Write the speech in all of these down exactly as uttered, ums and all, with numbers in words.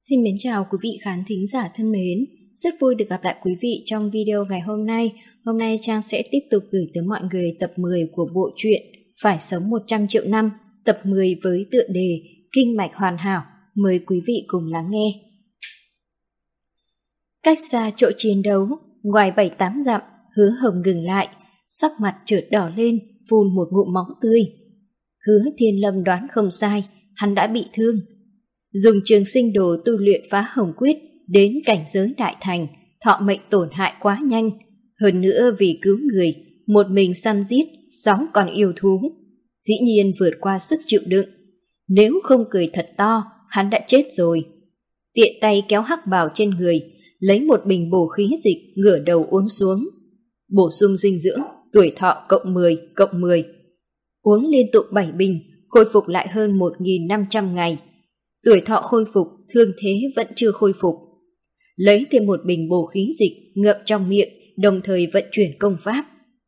Xin mến chào quý vị khán thính giả thân mến. Rất vui được gặp lại quý vị trong video ngày hôm nay. Hôm nay Trang sẽ tiếp tục gửi tới mọi người tập mười của bộ truyện Phải sống một trăm triệu năm, tập mười với tựa đề Kinh mạch hoàn hảo. Mời quý vị cùng lắng nghe. Cách xa chỗ chiến đấu, ngoài bảy tám dặm, Hứa Hồng ngừng lại, sắc mặt chợt đỏ lên, phun một ngụm máu tươi. Hứa Thiên Lâm đoán không sai, hắn đã bị thương. Dùng trường sinh đồ tu luyện phá hồng quyết đến cảnh giới đại thành, thọ mệnh tổn hại quá nhanh. Hơn nữa vì cứu người, một mình săn giết sáu con yêu thú, dĩ nhiên vượt qua sức chịu đựng. Nếu không cười thật to, hắn đã chết rồi. Tiện tay kéo hắc bào trên người, lấy một bình bổ khí dịch ngửa đầu uống xuống. Bổ sung dinh dưỡng, tuổi thọ cộng mười, cộng mười. Uống liên tục bảy bình, khôi phục lại hơn một nghìn năm trăm ngày. Tuổi thọ khôi phục, thương thế vẫn chưa khôi phục. Lấy thêm một bình bổ khí dịch ngậm trong miệng, đồng thời vận chuyển công pháp.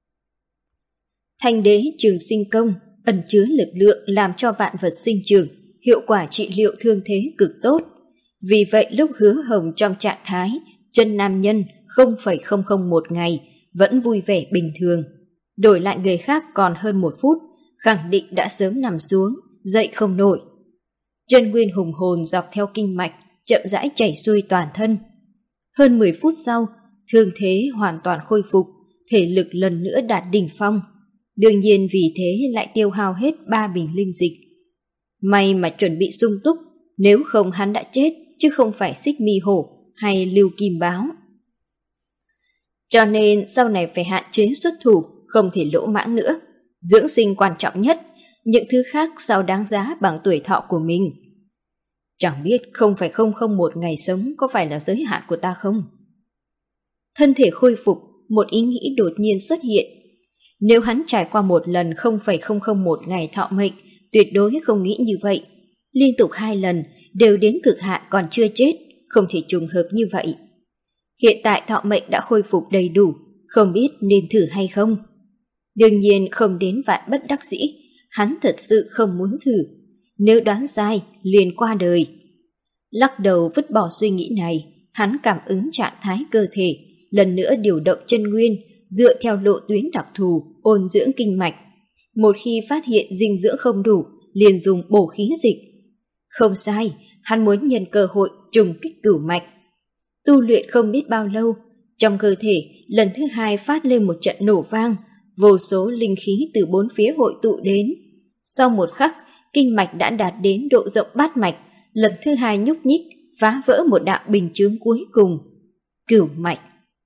Thanh đế trường sinh công ẩn chứa lực lượng làm cho vạn vật sinh trưởng, hiệu quả trị liệu thương thế cực tốt. Vì vậy lúc Hứa Hồng trong trạng thái chân nam nhân không phẩy không không một ngày vẫn vui vẻ bình thường. Đổi lại người khác còn hơn một phút, khẳng định đã sớm nằm xuống, dậy không nổi. Chân nguyên hùng hồn dọc theo kinh mạch, chậm rãi chảy xuôi toàn thân. Hơn mười phút sau, thương thế hoàn toàn khôi phục, thể lực lần nữa đạt đỉnh phong. Đương nhiên vì thế lại tiêu hao hết ba bình linh dịch. May mà chuẩn bị sung túc, nếu không hắn đã chết, chứ không phải Xích Mi Hổ hay Lưu Kim Báo. Cho nên sau này phải hạn chế xuất thủ, không thể lỗ mãng nữa. Dưỡng sinh quan trọng nhất, những thứ khác sao đáng giá bằng tuổi thọ của mình. Chẳng biết không phải không không một ngày sống có phải là giới hạn của ta không? Thân thể khôi phục, một ý nghĩ đột nhiên xuất hiện. Nếu hắn trải qua một lần không phẩy không không một ngày thọ mệnh, tuyệt đối không nghĩ như vậy. Liên tục hai lần đều đến cực hạn còn chưa chết, không thể trùng hợp như vậy. Hiện tại thọ mệnh đã khôi phục đầy đủ, không biết nên thử hay không. Đương nhiên không đến vạn bất đắc dĩ, hắn thật sự không muốn thử. Nếu đoán sai, liền qua đời. Lắc đầu vứt bỏ suy nghĩ này, hắn cảm ứng trạng thái cơ thể, lần nữa điều động chân nguyên, dựa theo lộ tuyến đặc thù, ôn dưỡng kinh mạch. Một khi phát hiện dinh dưỡng không đủ, liền dùng bổ khí dịch. Không sai, hắn muốn nhân cơ hội trùng kích cửu mạch. Tu luyện không biết bao lâu, trong cơ thể lần thứ hai phát lên một trận nổ vang, vô số linh khí từ bốn phía hội tụ đến. Sau một khắc, kinh mạch đã đạt đến độ rộng bát mạch, lần thứ hai nhúc nhích, phá vỡ một đạo bình chướng cuối cùng. Cửu mạch.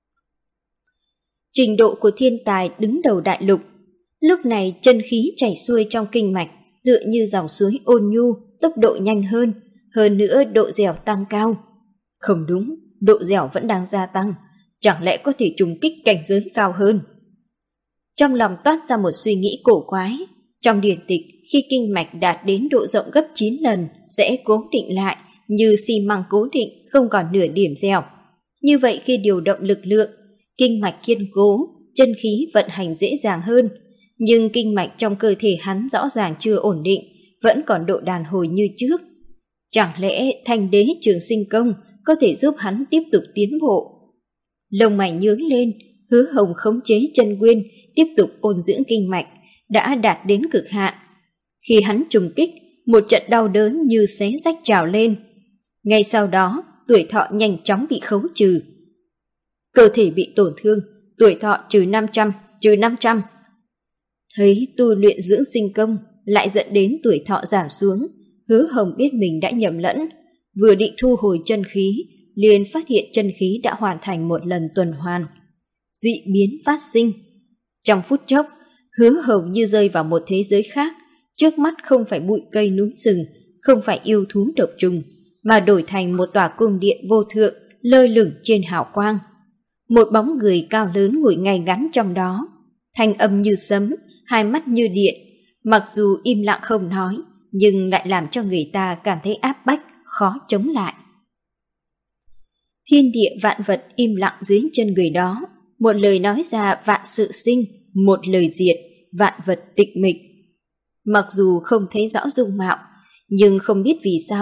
Trình độ của thiên tài đứng đầu đại lục. Lúc này chân khí chảy xuôi trong kinh mạch, tựa như dòng suối ôn nhu, tốc độ nhanh hơn, hơn nữa độ dẻo tăng cao. Không đúng, độ dẻo vẫn đang gia tăng, chẳng lẽ có thể trùng kích cảnh giới cao hơn? Trong lòng toát ra một suy nghĩ cổ quái. Trong điển tịch, khi kinh mạch đạt đến độ rộng gấp chín lần sẽ cố định lại, như xi măng cố định, không còn nửa điểm dẻo. Như vậy khi điều động lực lượng, kinh mạch kiên cố, chân khí vận hành dễ dàng hơn. Nhưng kinh mạch trong cơ thể hắn rõ ràng chưa ổn định, vẫn còn độ đàn hồi như trước. Chẳng lẽ thanh đế trường sinh công có thể giúp hắn tiếp tục tiến bộ? Lông mày nhướng lên, Hứa Hồng khống chế chân nguyên, tiếp tục ôn dưỡng kinh mạch, đã đạt đến cực hạn. Khi hắn trùng kích, một trận đau đớn như xé rách trào lên. Ngay sau đó, tuổi thọ nhanh chóng bị khấu trừ. Cơ thể bị tổn thương, tuổi thọ trừ năm trăm, trừ năm trăm. Thấy tu luyện dưỡng sinh công lại dẫn đến tuổi thọ giảm xuống, Hứa Hồng biết mình đã nhầm lẫn. Vừa định thu hồi chân khí, liền phát hiện chân khí đã hoàn thành một lần tuần hoàn. Dị biến phát sinh. Trong phút chốc, Hứa Hồng như rơi vào một thế giới khác. Trước mắt không phải bụi cây núi rừng, không phải yêu thú độc trùng, mà đổi thành một tòa cung điện vô thượng lơ lửng trên hào quang. Một bóng người cao lớn ngồi ngay ngắn trong đó, thanh âm như sấm, hai mắt như điện. Mặc dù im lặng không nói, nhưng lại làm cho người ta cảm thấy áp bách, khó chống lại. Thiên địa vạn vật im lặng dưới chân người đó. Một lời nói ra vạn sự sinh, một lời diệt, vạn vật tịch mịch. Mặc dù không thấy rõ dung mạo, nhưng không biết vì sao,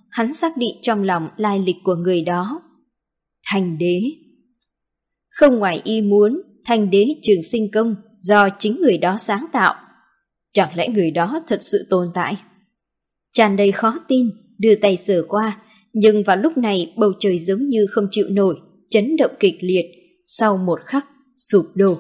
hắn xác định trong lòng lai lịch của người đó. Thành đế. Không ngoài ý muốn, thành đế Trường Sinh Công do chính người đó sáng tạo. Chẳng lẽ người đó thật sự tồn tại? Tràn đầy khó tin, đưa tay sờ qua, nhưng vào lúc này bầu trời giống như không chịu nổi, chấn động kịch liệt, sau một khắc sụp đổ.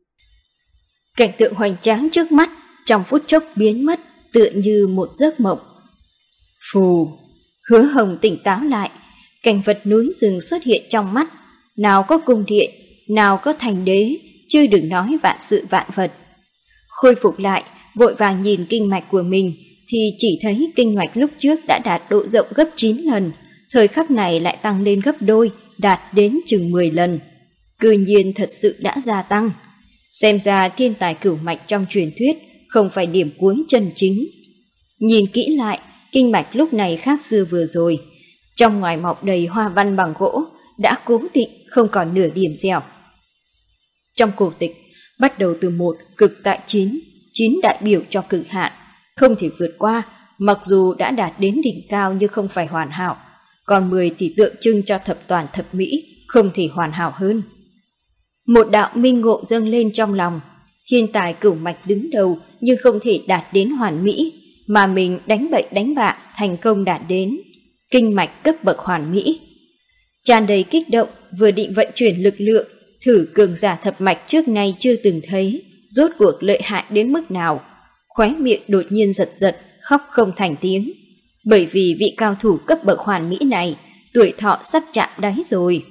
Cảnh tượng hoành tráng trước mắt trong phút chốc biến mất, tựa như một giấc mộng. Phù, Hứa Hồng tỉnh táo lại, cảnh vật núi rừng xuất hiện trong mắt, nào có cung điện, nào có thành đế, chứ đừng nói vạn sự vạn vật. Khôi phục lại, vội vàng nhìn kinh mạch của mình, thì chỉ thấy kinh mạch lúc trước đã đạt độ rộng gấp chín lần, thời khắc này lại tăng lên gấp đôi, đạt đến chừng mười lần. Cư nhiên thật sự đã gia tăng. Xem ra thiên tài cửu mạch trong truyền thuyết không phải điểm cuối chân chính. Nhìn kỹ lại, kinh mạch lúc này khác xưa vừa rồi. Trong ngoài mọc đầy hoa văn bằng gỗ, đã cố định không còn nửa điểm dẻo. Trong cổ tịch, bắt đầu từ một cực tại chín, chín đại biểu cho cực hạn, không thể vượt qua, mặc dù đã đạt đến đỉnh cao nhưng không phải hoàn hảo, còn mười thì tượng trưng cho thập toàn thập mỹ, không thể hoàn hảo hơn. Một đạo minh ngộ dâng lên trong lòng, thiên tài cửu mạch đứng đầu nhưng không thể đạt đến hoàn mỹ, mà mình đánh bậy đánh bạ thành công đạt đến kinh mạch cấp bậc hoàn mỹ. Tràn đầy kích động, vừa định vận chuyển lực lượng, thử cường giả thập mạch trước nay chưa từng thấy, rốt cuộc lợi hại đến mức nào. Khóe miệng đột nhiên giật giật, khóc không thành tiếng. Bởi vì vị cao thủ cấp bậc hoàn mỹ này, tuổi thọ sắp chạm đáy rồi.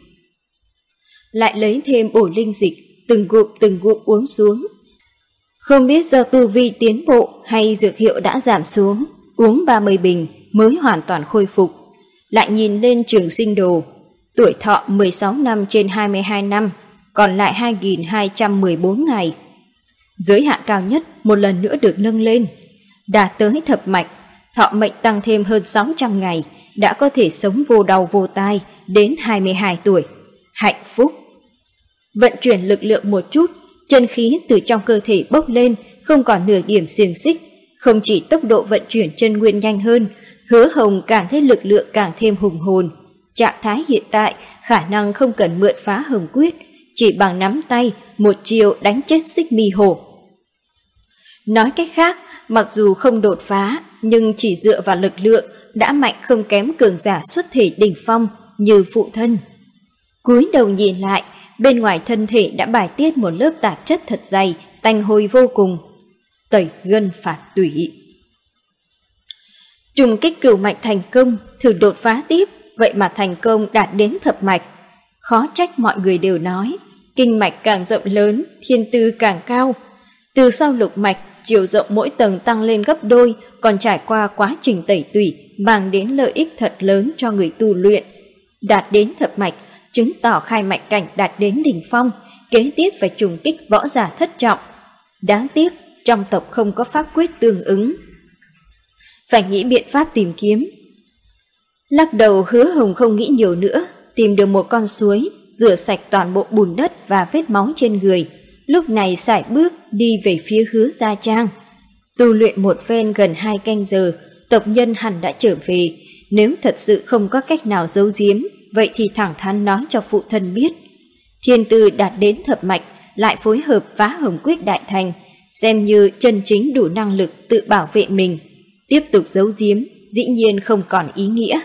Lại lấy thêm ổ linh dịch, từng ngụm từng ngụm uống xuống. Không biết do tu vi tiến bộ hay dược hiệu đã giảm xuống, uống ba mươi bình mới hoàn toàn khôi phục. Lại nhìn lên Trường Sinh Đồ, tuổi thọ mười sáu năm trên hai mươi hai năm, còn lại hai nghìn hai trăm mười bốn ngày. Giới hạn cao nhất một lần nữa được nâng lên, đạt tới thập mạch, thọ mệnh tăng thêm hơn sáu trăm ngày, đã có thể sống vô đau vô tai đến hai mươi hai tuổi. Hạnh phúc! Vận chuyển lực lượng một chút, chân khí từ trong cơ thể bốc lên, không còn nửa điểm xiềng xích. Không chỉ tốc độ vận chuyển chân nguyên nhanh hơn, Hứa Hồng càng thấy lực lượng càng thêm hùng hồn. Trạng thái hiện tại khả năng không cần mượn phá hồng quyết, chỉ bằng nắm tay một chiều đánh chết Xích Mi Hổ. Nói cách khác, mặc dù không đột phá, nhưng chỉ dựa vào lực lượng đã mạnh không kém cường giả xuất thể đỉnh phong như phụ thân. Cúi đầu nhìn lại, bên ngoài thân thể đã bài tiết một lớp tạp chất thật dày, tanh hôi vô cùng. Tẩy gân phạt tủy. Trùng kích cửu mạch thành công, thử đột phá tiếp, vậy mà thành công đạt đến thập mạch. Khó trách mọi người đều nói, kinh mạch càng rộng lớn, thiên tư càng cao. Từ sau lục mạch, chiều rộng mỗi tầng tăng lên gấp đôi, còn trải qua quá trình tẩy tủy, mang đến lợi ích thật lớn cho người tu luyện. Đạt đến thập mạch, chứng tỏ khai mạch cảnh đạt đến đỉnh phong, kế tiếp phải trùng kích võ giả thất trọng. Đáng tiếc, trong tộc không có pháp quyết tương ứng. Phải nghĩ biện pháp tìm kiếm. Lắc đầu, Hứa Hồng không nghĩ nhiều nữa, tìm được một con suối, rửa sạch toàn bộ bùn đất và vết máu trên người. Lúc này sải bước đi về phía Hứa Gia Trang. Tu luyện một phen gần hai canh giờ, tộc nhân hẳn đã trở về. Nếu thật sự không có cách nào giấu giếm, vậy thì thẳng thắn nói cho phụ thân biết. Thiên tư đạt đến thập mạch, lại phối hợp phá hồng quyết đại thành, xem như chân chính đủ năng lực tự bảo vệ mình. Tiếp tục giấu giếm, dĩ nhiên không còn ý nghĩa.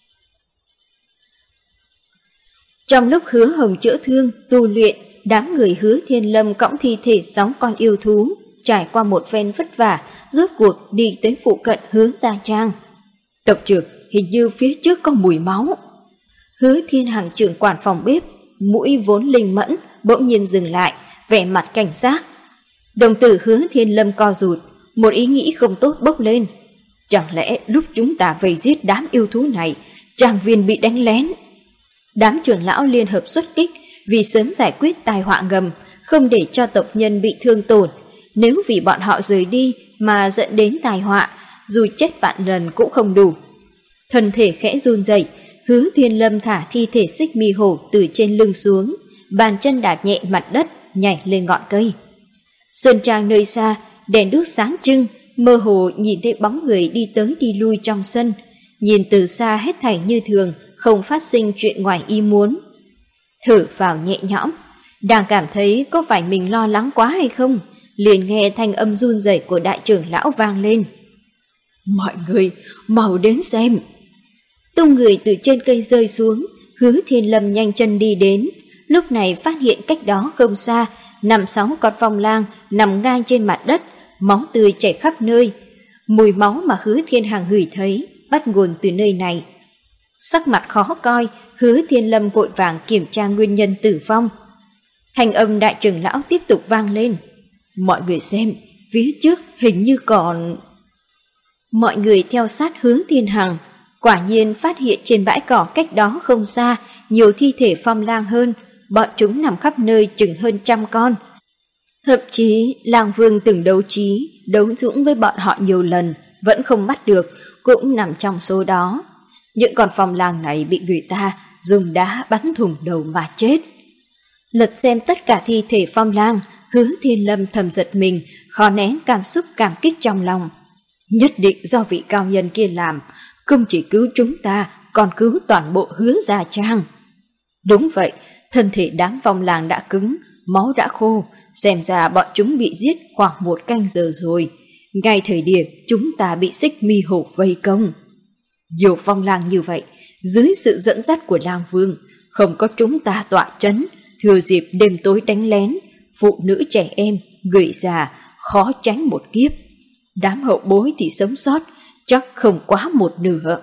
Trong lúc Hứa Hồng chữa thương, tu luyện, đám người Hứa Thiên Lâm cõng thi thể sáu con yêu thú, trải qua một phen vất vả, rốt cuộc đi tới phụ cận Hứa Gia Trang. Tộc trưởng, hình như phía trước có mùi máu. Hứa Thiên Hằng trưởng quản phòng bếp, mũi vốn linh mẫn, bỗng nhiên dừng lại, vẻ mặt cảnh giác. Đồng tử Hứa Thiên Lâm co rụt, một ý nghĩ không tốt bốc lên. Chẳng lẽ lúc chúng ta vây giết đám yêu thú này, Trang viên bị đánh lén? Đám trưởng lão liên hợp xuất kích, vì sớm giải quyết tai họa ngầm, không để cho tộc nhân bị thương tổn. Nếu vì bọn họ rời đi mà dẫn đến tai họa, dù chết vạn lần cũng không đủ. Thân thể khẽ run rẩy, Hứa Thiên Lâm thả thi thể Xích Mi Hổ từ trên lưng xuống, bàn chân đạp nhẹ mặt đất, nhảy lên ngọn cây. Sơn trang nơi xa, đèn đuốc sáng trưng, mơ hồ nhìn thấy bóng người đi tới đi lui trong sân. nhìn từ xa hết thảy như thường, không phát sinh chuyện ngoài ý muốn. Thở vào nhẹ nhõm, đang cảm thấy có phải mình lo lắng quá hay không, liền nghe thanh âm run rẩy của đại trưởng lão vang lên. Mọi người, mau đến xem. Tung người từ trên cây rơi xuống, Hứa Thiên Lâm nhanh chân đi đến, lúc này phát hiện cách đó không xa, năm sáu con phong lang nằm ngang trên mặt đất, máu tươi chảy khắp nơi. Mùi máu mà Hứa Thiên Hằng ngửi thấy bắt nguồn từ nơi này. Sắc mặt khó coi, Hứa Thiên Lâm vội vàng kiểm tra nguyên nhân tử vong. Thanh âm đại trưởng lão tiếp tục vang lên. Mọi người xem, phía trước hình như còn... Mọi người theo sát Hứa Thiên Hằng, quả nhiên phát hiện trên bãi cỏ cách đó không xa nhiều thi thể phong lang hơn, bọn chúng nằm khắp nơi chừng hơn trăm con. Thậm chí Lang Vương từng đấu trí, đấu dũng với bọn họ nhiều lần, vẫn không bắt được, cũng nằm trong số đó. Những con phong lang này bị người ta dùng đá bắn thủng đầu mà chết. Lật xem tất cả thi thể phong lang, Hứa Thiên Lâm thầm giật mình, khó nén cảm xúc cảm kích trong lòng. Nhất định do vị cao nhân kia làm, không chỉ cứu chúng ta, còn cứu toàn bộ Hứa Gia Trang. Đúng vậy, thân thể đám phong lang đã cứng, máu đã khô, xem ra bọn chúng bị giết khoảng một canh giờ rồi, ngay thời điểm chúng ta bị Xích Mi Hổ vây công. Nhiều phong lang như vậy, dưới sự dẫn dắt của Lang Vương, không có chúng ta tọa chấn, thừa dịp đêm tối đánh lén, phụ nữ trẻ em, người già, khó tránh một kiếp. Đám hậu bối thì sống sót, chắc không quá một nửa.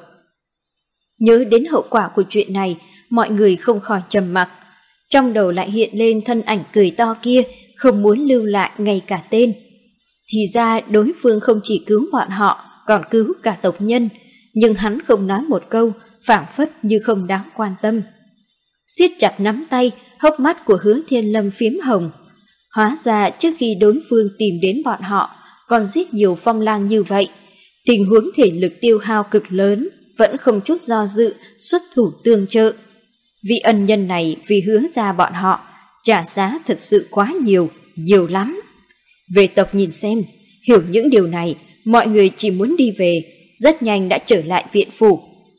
Nhớ đến hậu quả của chuyện này, mọi người không khỏi trầm mặc. Trong đầu lại hiện lên thân ảnh cười to kia, không muốn lưu lại ngay cả tên. Thì ra đối phương không chỉ cứu bọn họ, còn cứu cả tộc nhân, nhưng hắn không nói một câu, phảng phất như không đáng quan tâm. Siết chặt nắm tay, hốc mắt của Hứa Thiên Lâm phiếm hồng. Hóa ra trước khi đối phương tìm đến bọn họ, còn giết nhiều phong lang như vậy. Tình huống thể lực tiêu hao cực lớn, vẫn không chút do dự, xuất thủ tương trợ. Vị ân nhân này vì Hứa ra bọn họ, trả giá thật sự quá nhiều, nhiều lắm. Về tộc nhìn xem, hiểu những điều này, mọi người chỉ muốn đi về, rất nhanh đã trở lại viện phủ.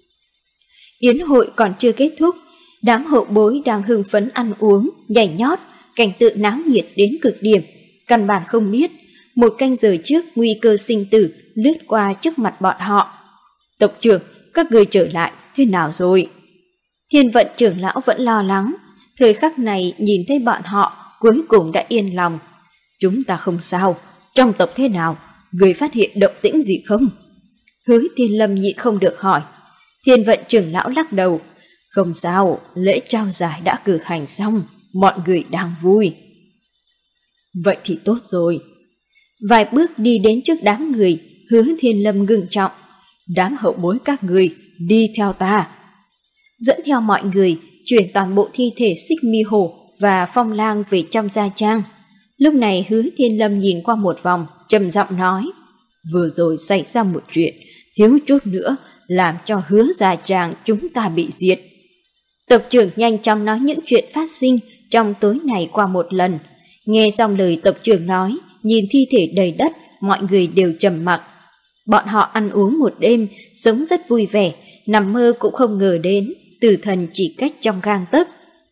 Yến hội còn chưa kết thúc, đám hậu bối đang hưng phấn ăn uống, nhảy nhót, cảnh tượng náo nhiệt đến cực điểm, căn bản không biết, một canh giờ trước nguy cơ sinh tử lướt qua trước mặt bọn họ. Tộc trưởng, các người trở lại, thế nào rồi? Thiên Vận trưởng lão vẫn lo lắng, thời khắc này nhìn thấy bọn họ cuối cùng đã yên lòng. Chúng ta không sao, trong tộc thế nào, người phát hiện động tĩnh gì không? Hứa Thiên Lâm nhịn không được hỏi. Thiên Vận trưởng lão lắc đầu. Không sao, lễ trao giải đã cử hành xong, mọi người đang vui. Vậy thì tốt rồi. Vài bước đi đến trước đám người, Hứa Thiên Lâm ngưng trọng. Đám hậu bối các người, đi theo ta. Dẫn theo mọi người, chuyển toàn bộ thi thể Xích Mi Hổ và phong lang về trong gia trang. Lúc này Hứa Thiên Lâm nhìn qua một vòng, trầm giọng nói. Vừa rồi xảy ra một chuyện, thiếu chút nữa làm cho Hứa Gia Trang chúng ta bị diệt. Tộc trưởng nhanh chóng nói những chuyện phát sinh trong tối này qua một lần. Nghe xong lời tộc trưởng nói, nhìn thi thể đầy đất, mọi người đều trầm mặc. Bọn họ ăn uống một đêm, sống rất vui vẻ, nằm mơ cũng không ngờ đến, tử thần chỉ cách trong gang tấc.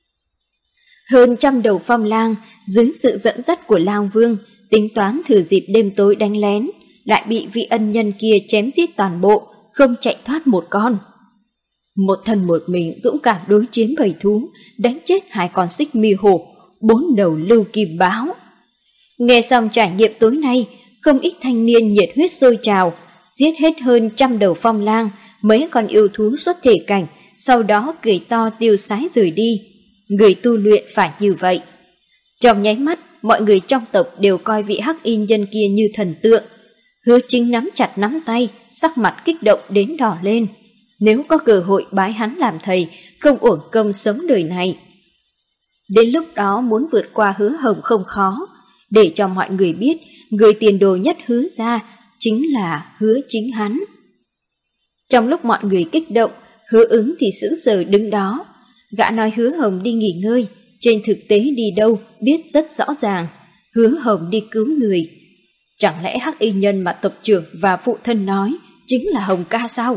Hơn trăm đầu phong lang, dưới sự dẫn dắt của Lang Vương, tính toán thử dịp đêm tối đánh lén, lại bị vị ân nhân kia chém giết toàn bộ, không chạy thoát một con. Một thân một mình dũng cảm đối chiến bầy thú, đánh chết hai con Xích Mi Hổ, bốn đầu lưu kim báo. Nghe xong trải nghiệm tối nay, không ít thanh niên nhiệt huyết sôi trào, giết hết hơn trăm đầu phong lang, mấy con yêu thú xuất thể cảnh, sau đó cười to tiêu sái rời đi. Người tu luyện phải như vậy. Trong nháy mắt, mọi người trong tộc đều coi vị hắc y nhân kia như thần tượng. Hứa Chính nắm chặt nắm tay, sắc mặt kích động đến đỏ lên. Nếu có cơ hội bái hắn làm thầy, không uổng công sống đời này. Đến lúc đó muốn vượt qua Hứa Hồng không khó, để cho mọi người biết người tiền đồ nhất Hứa ra chính là Hứa Chính hắn. Trong lúc mọi người kích động, Hứa Ứng thì sững sờ đứng đó. Gã nói Hứa Hồng đi nghỉ ngơi, trên thực tế đi đâu biết rất rõ ràng. Hứa Hồng đi cứu người. Chẳng lẽ hắc y nhân mà tộc trưởng và phụ thân nói chính là Hồng ca sao?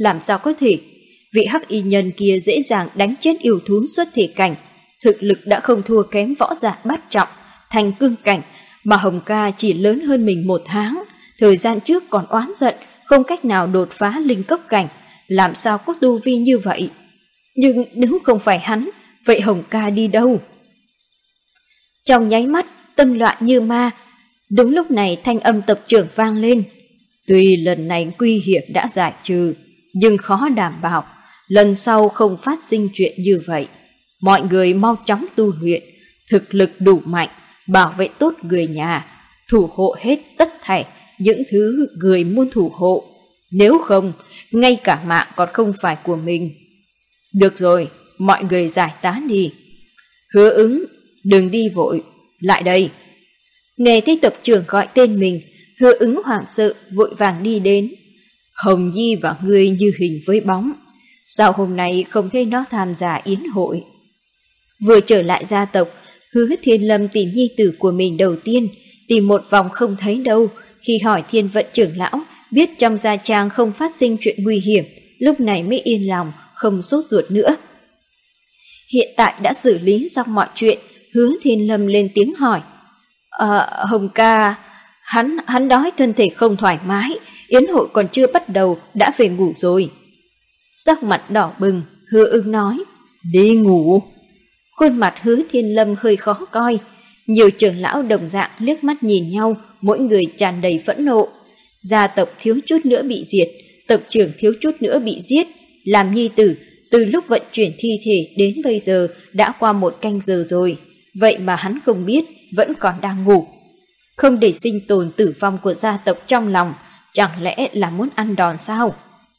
làm sao có thể? Vị hắc y nhân kia dễ dàng đánh chết yêu thú xuất thể cảnh, thực lực đã không thua kém võ giả bát trọng, thành cương cảnh, mà Hồng ca chỉ lớn hơn mình một tháng, thời gian trước còn oán giận, không cách nào đột phá linh cốc cảnh, làm sao có tu vi như vậy? Nhưng nếu không phải hắn, vậy Hồng ca đi đâu? Trong nháy mắt, tâm loạn như ma. Đúng lúc này thanh âm tập trưởng vang lên. Tuy lần này nguy hiểm đã giải trừ, nhưng khó đảm bảo lần sau không phát sinh chuyện như vậy. Mọi người mau chóng tu luyện, thực lực đủ mạnh, bảo vệ tốt người nhà, thủ hộ hết tất thảy những thứ người muốn thủ hộ. Nếu không, ngay cả mạng còn không phải của mình. Được rồi, mọi người giải tán đi. Hứa Ứng, đừng đi vội, lại đây. Nghe thấy tập trưởng gọi tên mình, Hứa Ứng hoảng sợ vội vàng đi đến. Hồng Nhi và ngươi như hình với bóng, sao hôm nay không thấy nó tham gia yến hội? Vừa trở lại gia tộc, Hứa Thiên Lâm tìm nhi tử của mình đầu tiên, tìm một vòng không thấy đâu. Khi hỏi Thiên Vận trưởng lão, biết trong gia trang không phát sinh chuyện nguy hiểm, lúc này mới yên lòng, không sốt ruột nữa. Hiện tại đã xử lý xong mọi chuyện, Hứa Thiên Lâm lên tiếng hỏi. À, Hồng ca, hắn, hắn đói thân thể không thoải mái, yến hội còn chưa bắt đầu đã về ngủ rồi. Sắc mặt đỏ bừng, Hứa Ưng nói, đi ngủ. Khuôn mặt Hứa Thiên Lâm hơi khó coi, nhiều trưởng lão đồng dạng liếc mắt nhìn nhau, mỗi người tràn đầy phẫn nộ. Gia tộc thiếu chút nữa bị diệt, tộc trưởng thiếu chút nữa bị giết, làm nhi tử, từ lúc vận chuyển thi thể đến bây giờ đã qua một canh giờ rồi, vậy mà hắn không biết, vẫn còn đang ngủ. Không để sinh tồn tử vong của gia tộc trong lòng, chẳng lẽ là muốn ăn đòn sao?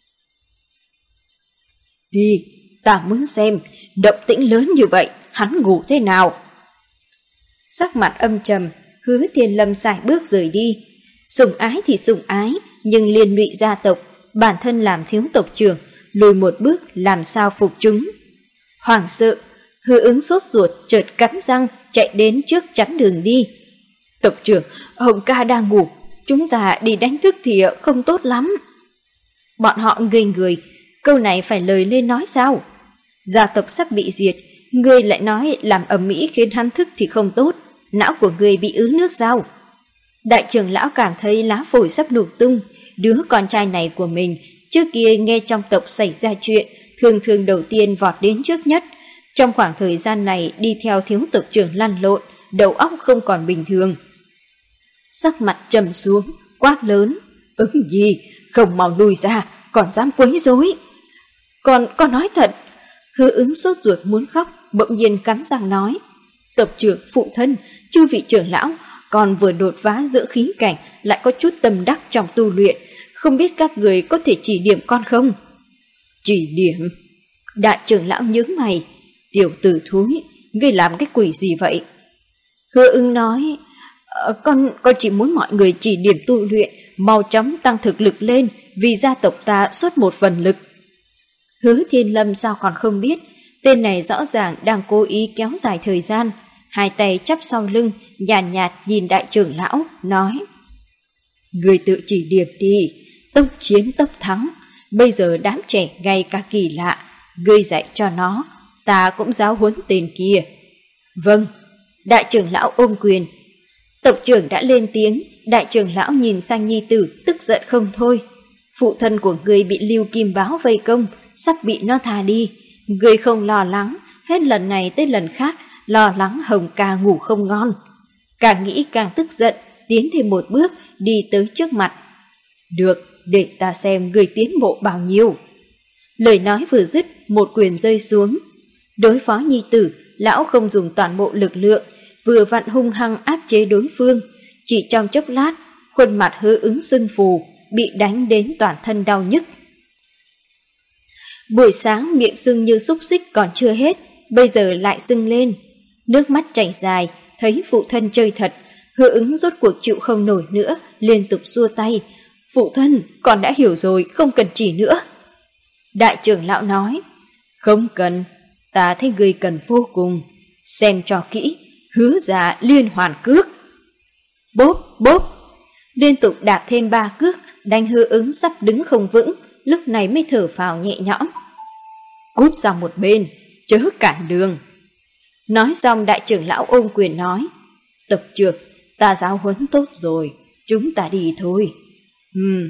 Đi, ta muốn xem, động tĩnh lớn như vậy, hắn ngủ thế nào? Sắc mặt âm trầm, Hứa Thiên Lâm sải bước rời đi. Sủng ái thì sủng ái, nhưng liên lụy gia tộc, bản thân làm thiếu tộc trưởng, lùi một bước làm sao phục chúng. Hoảng sợ, Hứa Ứng sốt ruột chợt cắn răng chạy đến trước chắn đường đi. Tộc trưởng, Hồng ca đang ngủ, chúng ta đi đánh thức thì không tốt lắm. Bọn họ ngây người, câu này phải lời lên nói sao? Gia tộc sắp bị diệt, ngươi lại nói làm ầm ĩ khiến hắn thức thì không tốt, não của ngươi bị ứ nước sao? Đại trưởng lão cảm thấy lá phổi sắp nổ tung, đứa con trai này của mình trước kia nghe trong tộc xảy ra chuyện, thường thường đầu tiên vọt đến trước nhất. Trong khoảng thời gian này đi theo thiếu tộc trưởng lăn lộn, đầu óc không còn bình thường. Sắc mặt trầm xuống, quát lớn, Ứng gì, không mau lui ra, còn dám quấy rối. Con, con nói thật. Hứa Ứng sốt ruột muốn khóc, bỗng nhiên cắn răng nói, tộc trưởng, phụ thân, chư vị trưởng lão, con vừa đột phá giữa khí cảnh, lại có chút tâm đắc trong tu luyện, không biết các người có thể chỉ điểm con không? Chỉ điểm? Đại trưởng lão nhướng mày, tiểu tử thúi, ngươi làm cái quỷ gì vậy? Hứa Ứng nói, con, con chỉ muốn mọi người chỉ điểm tu luyện, mau chóng tăng thực lực lên, vì gia tộc ta xuất một phần lực. Hứa Thiên Lâm sao còn không biết, tên này rõ ràng đang cố ý kéo dài thời gian, hai tay chắp sau lưng, nhàn nhạt, nhạt nhìn đại trưởng lão, nói, người tự chỉ điểm đi, tốc chiến tốc thắng, bây giờ đám trẻ ngay cả kỳ lạ, ngươi dạy cho nó, ta cũng giáo huấn tên kia. Vâng, đại trưởng lão ôm quyền. Tộc trưởng đã lên tiếng, đại trưởng lão nhìn sang nhi tử, tức giận không thôi. Phụ thân của ngươi bị Lưu Kim Báo vây công, sắp bị nó thả đi. Ngươi không lo lắng, hết lần này tới lần khác, lo lắng Hồng ca ngủ không ngon. Càng nghĩ càng tức giận, tiến thêm một bước, đi tới trước mặt. Được, để ta xem ngươi tiến bộ bao nhiêu. Lời nói vừa dứt, một quyền rơi xuống. Đối phó nhi tử, lão không dùng toàn bộ lực lượng, vừa vặn hung hăng áp chế đối phương. Chỉ trong chốc lát, khuôn mặt Hứa Ứng sưng phù, bị đánh đến toàn thân đau nhức. Buổi sáng miệng sưng như xúc xích còn chưa hết, bây giờ lại sưng lên. Nước mắt chảy dài, thấy phụ thân chơi thật, Hứa Ứng rốt cuộc chịu không nổi nữa, liên tục xua tay. Phụ thân, con đã hiểu rồi, không cần chỉ nữa. Đại trưởng lão nói, không cần, ta thấy người cần vô cùng, xem cho kỹ, Hứa gia liên hoàn cước. Bốp, bốp, liên tục đạp thêm ba cước, đánh Hứa Ứng sắp đứng không vững, lúc này mới thở phào nhẹ nhõm. Cút sang một bên, chớ cản đường. Nói xong đại trưởng lão ôm quyền nói, Tộc trưởng, ta giáo huấn tốt rồi, chúng ta đi thôi. Ừm.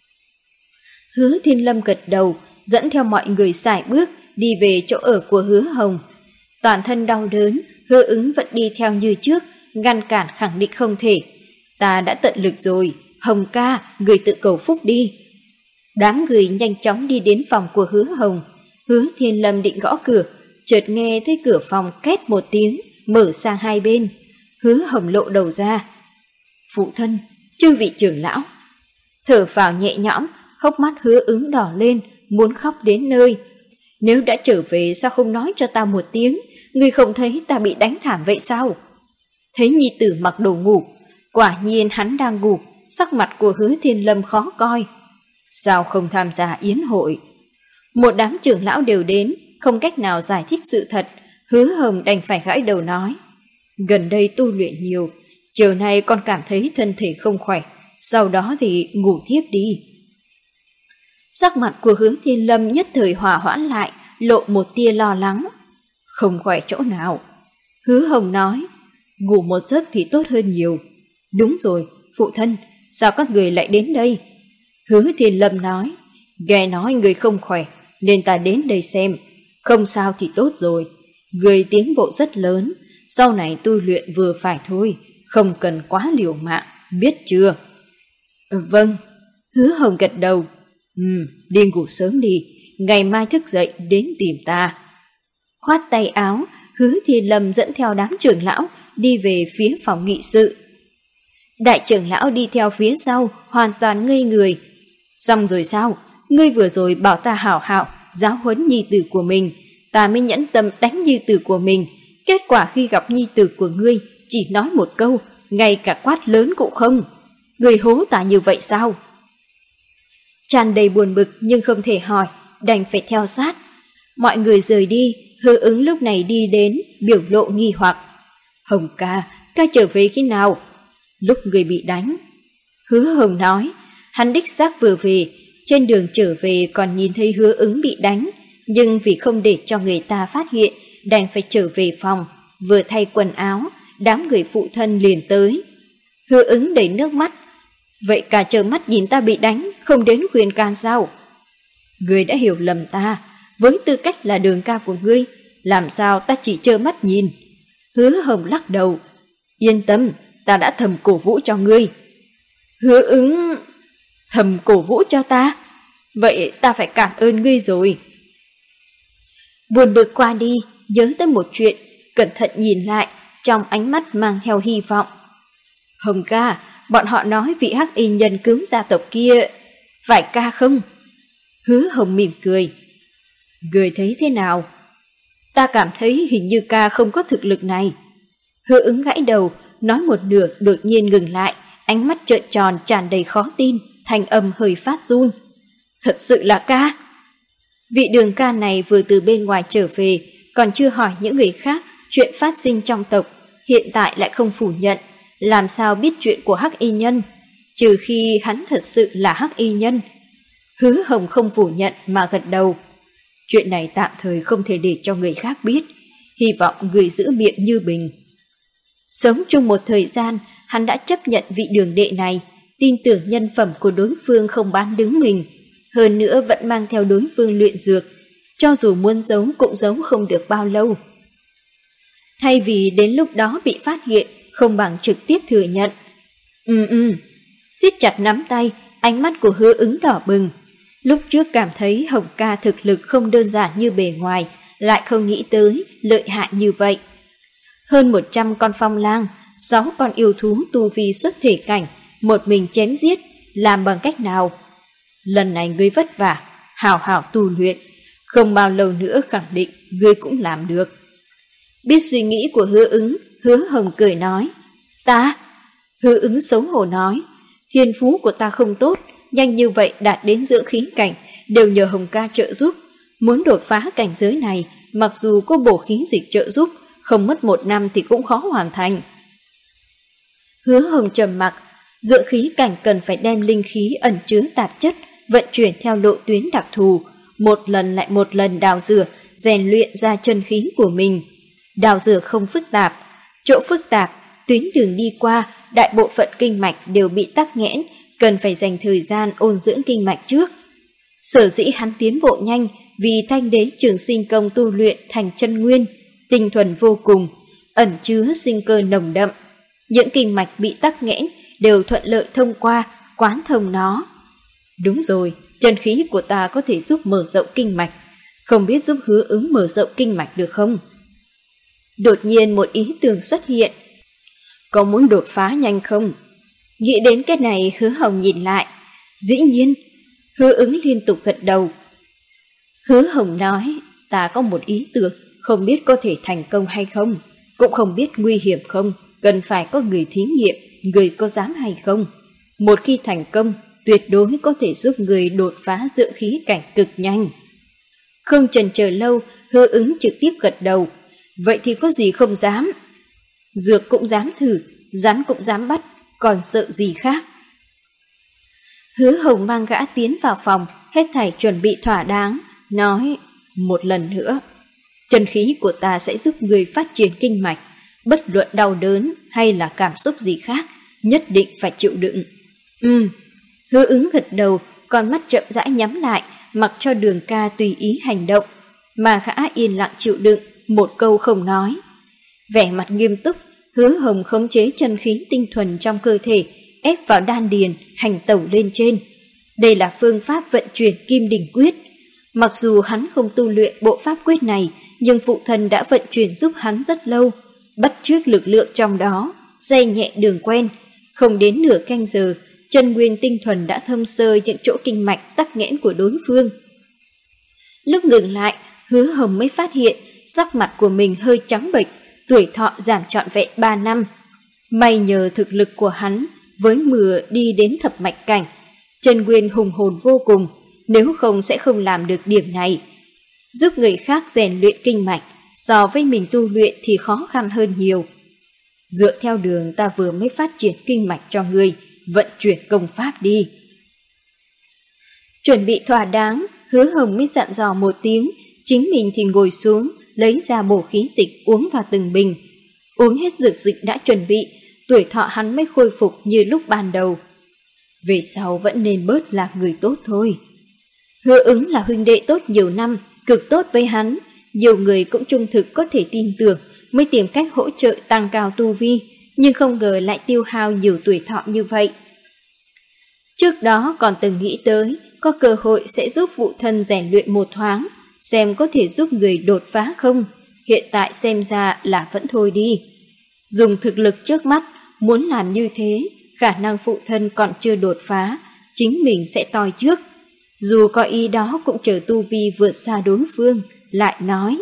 Hứa Thiên Lâm gật đầu, dẫn theo mọi người sải bước đi về chỗ ở của Hứa Hồng. Toàn thân đau đớn, Hứa Ứng vẫn đi theo như trước, ngăn cản khẳng định không thể. Ta đã tận lực rồi, Hồng ca, người tự cầu phúc đi. Đám người nhanh chóng đi đến phòng của Hứa Hồng. Hứa Thiên Lâm định gõ cửa, chợt nghe thấy cửa phòng két một tiếng, mở sang hai bên. Hứa Hồng lộ đầu ra. Phụ thân, chư vị trưởng lão. Thở phào nhẹ nhõm, hốc mắt Hứa Ứng đỏ lên, muốn khóc đến nơi. Nếu đã trở về sao không nói cho ta một tiếng, ngươi không thấy ta bị đánh thảm vậy sao? Thấy nhi tử mặc đồ ngủ, quả nhiên hắn đang ngủ, sắc mặt của Hứa Thiên Lâm khó coi. Sao không tham gia yến hội? Một đám trưởng lão đều đến, không cách nào giải thích sự thật, Hứa Hồng đành phải gãi đầu nói. Gần đây tu luyện nhiều, chiều nay con cảm thấy thân thể không khỏe, sau đó thì ngủ thiếp đi. Sắc mặt của Hứa Thiên Lâm nhất thời hòa hoãn lại, lộ một tia lo lắng. Không khỏe chỗ nào? Hứa Hồng nói, ngủ một giấc thì tốt hơn nhiều. Đúng rồi, phụ thân, sao các người lại đến đây? Hứa Thiên Lâm nói, nghe nói người không khỏe, nên ta đến đây xem. Không sao thì tốt rồi, người tiến bộ rất lớn, sau này tu luyện vừa phải thôi, không cần quá liều mạng, biết chưa? Vâng, Hứa Hồng gật đầu. Ừ, đi ngủ sớm đi, ngày mai thức dậy đến tìm ta. Khoát tay áo, Hứa Thiên Lâm dẫn theo đám trưởng lão đi về phía phòng nghị sự. Đại trưởng lão đi theo phía sau, hoàn toàn ngây người. Xong rồi sao? Ngươi vừa rồi bảo ta hảo hảo giáo huấn nhi tử của mình, ta mới nhẫn tâm đánh nhi tử của mình. Kết quả khi gặp nhi tử của ngươi, chỉ nói một câu, ngay cả quát lớn cũng không. Ngươi hố ta như vậy sao? Tràn đầy buồn bực nhưng không thể hỏi, đành phải theo sát. Mọi người rời đi, Hứa Ứng lúc này đi đến, biểu lộ nghi hoặc. Hồng ca, ca trở về khi nào? Lúc người bị đánh. Hứa Hồng nói, hắn đích xác vừa về, trên đường trở về còn nhìn thấy Hứa Ứng bị đánh, nhưng vì không để cho người ta phát hiện, đành phải trở về phòng, vừa thay quần áo, đám người phụ thân liền tới. Hứa Ứng đầy nước mắt. Vậy cả trơ mắt nhìn ta bị đánh, không đến khuyên can sao? Ngươi đã hiểu lầm ta, với tư cách là Đường ca của ngươi, làm sao ta chỉ trơ mắt nhìn? Hứa Hồng lắc đầu. Yên tâm, ta đã thầm cổ vũ cho ngươi. Hứa Ứng... Thầm cổ vũ cho ta? Vậy ta phải cảm ơn ngươi rồi. Buồn bực qua đi, nhớ tới một chuyện, cẩn thận nhìn lại, trong ánh mắt mang theo hy vọng. Hồng ca, bọn họ nói vị hắc y nhân cứu gia tộc kia, phải ca không? Hứa Hồng mỉm cười. Người thấy thế nào? Ta cảm thấy hình như ca không có thực lực này. Hứa Ứng gãi đầu, nói một nửa đột nhiên ngừng lại, ánh mắt trợn tròn tràn đầy khó tin, thanh âm hơi phát run. Thật sự là ca? Vị Đường ca này vừa từ bên ngoài trở về, còn chưa hỏi những người khác chuyện phát sinh trong tộc, hiện tại lại không phủ nhận, làm sao biết chuyện của hắc y nhân, trừ khi hắn thật sự là hắc y nhân. Hứa Hồng không phủ nhận mà gật đầu. Chuyện này tạm thời không thể để cho người khác biết, hy vọng người giữ miệng như bình. Sống chung một thời gian, hắn đã chấp nhận vị Đường đệ này, tin tưởng nhân phẩm của đối phương không bán đứng mình, hơn nữa vẫn mang theo đối phương luyện dược, cho dù muốn giấu cũng giấu không được bao lâu. Thay vì đến lúc đó bị phát hiện, không bằng trực tiếp thừa nhận. Ừ ừ, siết chặt nắm tay, ánh mắt của Hứa Ứng đỏ bừng. Lúc trước cảm thấy Hồng ca thực lực không đơn giản như bề ngoài, lại không nghĩ tới lợi hại như vậy. Hơn một trăm con phong lang, sáu con yêu thú tu vi xuất thể cảnh, một mình chém giết, làm bằng cách nào? Lần này ngươi vất vả, hào hào tu luyện, không bao lâu nữa khẳng định ngươi cũng làm được. Biết suy nghĩ của Hứa Ứng, Hứa Hồng cười nói. Ta? Hứa Ứng xấu hổ nói. Thiên phú của ta không tốt, nhanh như vậy đạt đến dưỡng khí cảnh, đều nhờ Hồng ca trợ giúp. Muốn đột phá cảnh giới này, mặc dù có bổ khí dịch trợ giúp, không mất một năm thì cũng khó hoàn thành. Hứa Hồng trầm mặc. Dưỡng khí cảnh cần phải đem linh khí ẩn chứa tạp chất vận chuyển theo lộ tuyến đặc thù, một lần lại một lần đào rửa, rèn luyện ra chân khí của mình. Đào rửa không phức tạp, chỗ phức tạp, tuyến đường đi qua, đại bộ phận kinh mạch đều bị tắc nghẽn, cần phải dành thời gian ôn dưỡng kinh mạch trước. Sở dĩ hắn tiến bộ nhanh vì Thanh Đế Trường Sinh Công tu luyện thành chân nguyên, tinh thuần vô cùng, ẩn chứa sinh cơ nồng đậm. Những kinh mạch bị tắc nghẽn đều thuận lợi thông qua, quán thông nó. Đúng rồi, chân khí của ta có thể giúp mở rộng kinh mạch, không biết giúp Hứa Ứng mở rộng kinh mạch được không? Đột nhiên một ý tưởng xuất hiện. Có muốn đột phá nhanh không? Nghĩ đến cái này, Hứa Hồng nhìn lại. Dĩ nhiên. Hứa Ứng liên tục gật đầu. Hứa Hồng nói, ta có một ý tưởng, không biết có thể thành công hay không, cũng không biết nguy hiểm không, cần phải có người thí nghiệm, người có dám hay không. Một khi thành công, tuyệt đối có thể giúp người đột phá dưỡng khí cảnh cực nhanh. Không chần chờ lâu, Hứa Ứng trực tiếp gật đầu. Vậy thì có gì không dám? Dược cũng dám thử, rắn cũng dám bắt, còn sợ gì khác? Hứa Hồng mang gã tiến vào phòng, hết thảy chuẩn bị thỏa đáng, nói, một lần nữa, chân khí của ta sẽ giúp người phát triển kinh mạch, bất luận đau đớn hay là cảm xúc gì khác, nhất định phải chịu đựng. Ừ, Hứa Ứng gật đầu, con mắt chậm rãi nhắm lại, mặc cho Đường Ca tùy ý hành động, mà gã yên lặng chịu đựng, một câu không nói. Vẻ mặt nghiêm túc, Hứa Hồng khống chế chân khí tinh thuần trong cơ thể, ép vào đan điền, hành tẩu lên trên. Đây là phương pháp vận chuyển Kim Đỉnh Quyết. Mặc dù hắn không tu luyện bộ pháp quyết này, nhưng phụ thân đã vận chuyển giúp hắn rất lâu, bắt chước lực lượng trong đó, xây nhẹ đường quen. Không đến nửa canh giờ, chân nguyên tinh thuần đã thâm sơ những chỗ kinh mạch tắc nghẽn của đối phương. Lúc ngừng lại, Hứa Hồng mới phát hiện sắc mặt của mình hơi trắng bệch, tuổi thọ giảm trọn vẹn ba năm. May nhờ thực lực của hắn, với mưa đi đến thập mạch cảnh, chân nguyên hùng hồn vô cùng, nếu không sẽ không làm được điểm này. Giúp người khác rèn luyện kinh mạch, so với mình tu luyện thì khó khăn hơn nhiều. Dựa theo đường ta vừa mới phát triển kinh mạch cho ngươi, vận chuyển công pháp đi. Chuẩn bị thỏa đáng, Hứa Hồng mới dặn dò một tiếng, chính mình thì ngồi xuống, lấy ra bổ khí dịch uống vào từng bình. Uống hết dược dịch đã chuẩn bị, tuổi thọ hắn mới khôi phục như lúc ban đầu. Về sau vẫn nên bớt làm người tốt thôi. Hứa Ứng là huynh đệ tốt nhiều năm, cực tốt với hắn, nhiều người cũng trung thực có thể tin tưởng, mới tìm cách hỗ trợ tăng cao tu vi, nhưng không ngờ lại tiêu hao nhiều tuổi thọ như vậy. Trước đó còn từng nghĩ tới, có cơ hội sẽ giúp phụ thân rèn luyện một thoáng, xem có thể giúp người đột phá không, hiện tại xem ra là vẫn thôi đi. Dùng thực lực trước mắt, muốn làm như thế, khả năng phụ thân còn chưa đột phá, chính mình sẽ toi trước. Dù có ý đó cũng chờ tu vi vượt xa đối phương, lại nói.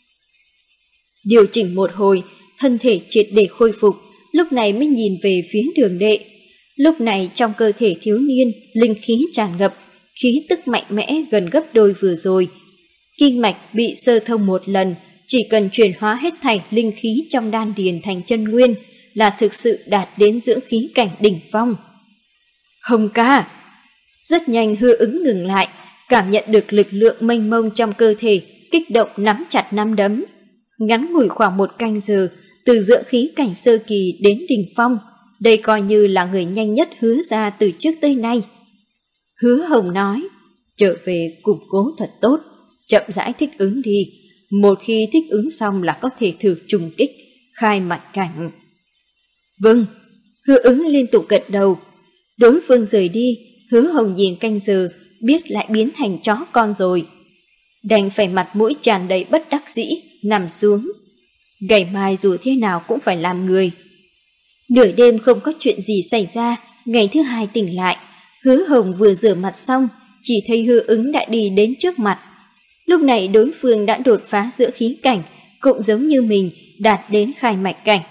Điều chỉnh một hồi, thân thể triệt để khôi phục, lúc này mới nhìn về phía Đường Đệ. Lúc này trong cơ thể thiếu niên, linh khí tràn ngập, khí tức mạnh mẽ gần gấp đôi vừa rồi. Kinh mạch bị sơ thông một lần, chỉ cần chuyển hóa hết thảy linh khí trong đan điền thành chân nguyên là thực sự đạt đến dưỡng khí cảnh đỉnh phong. Hồng ca! Rất nhanh Hứa Ứng ngừng lại, cảm nhận được lực lượng mênh mông trong cơ thể, kích động nắm chặt nắm đấm. Ngắn ngủi khoảng một canh giờ, từ dưỡng khí cảnh sơ kỳ đến đỉnh phong, đây coi như là người nhanh nhất Hứa ra từ trước tới nay. Hứa Hồng nói, trở về củng cố thật tốt, chậm rãi thích ứng đi, một khi thích ứng xong là có thể thử trùng kích, khai mạch cảnh. Vâng, Hứa Ứng liên tục gật đầu. Đối phương rời đi, Hứa Hồng nhìn canh giờ, biết lại biến thành chó con rồi. Đành phải mặt mũi tràn đầy bất đắc dĩ, nằm xuống. Ngày mai dù thế nào cũng phải làm người. Nửa đêm không có chuyện gì xảy ra, ngày thứ hai tỉnh lại, Hứa Hồng vừa rửa mặt xong, chỉ thấy Hứa Ứng đã đi đến trước mặt. Lúc này đối phương đã đột phá giữa khí cảnh, cũng giống như mình đạt đến khai mạch cảnh.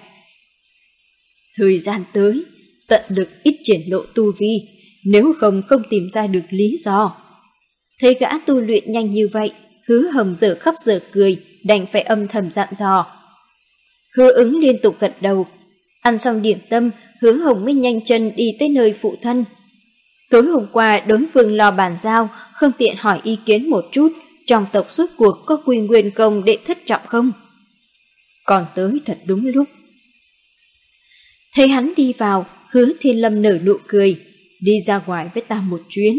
Thời gian tới, tận lực ít triển lộ tu vi, nếu không không tìm ra được lý do. Thấy gã tu luyện nhanh như vậy, Hứa Hồng dở khóc dở cười, đành phải âm thầm dặn dò. Hứa Ứng liên tục gật đầu. Ăn xong điểm tâm, Hứa Hồng mới nhanh chân đi tới nơi phụ thân. Tối hôm qua đối phương lo bàn giao, không tiện hỏi ý kiến một chút, trong tộc rốt cuộc có quy nguyên công đệ thất trọng không? Còn tới thật đúng lúc. Thấy hắn đi vào, Hứa Thiên Lâm nở nụ cười, đi ra ngoài với ta một chuyến.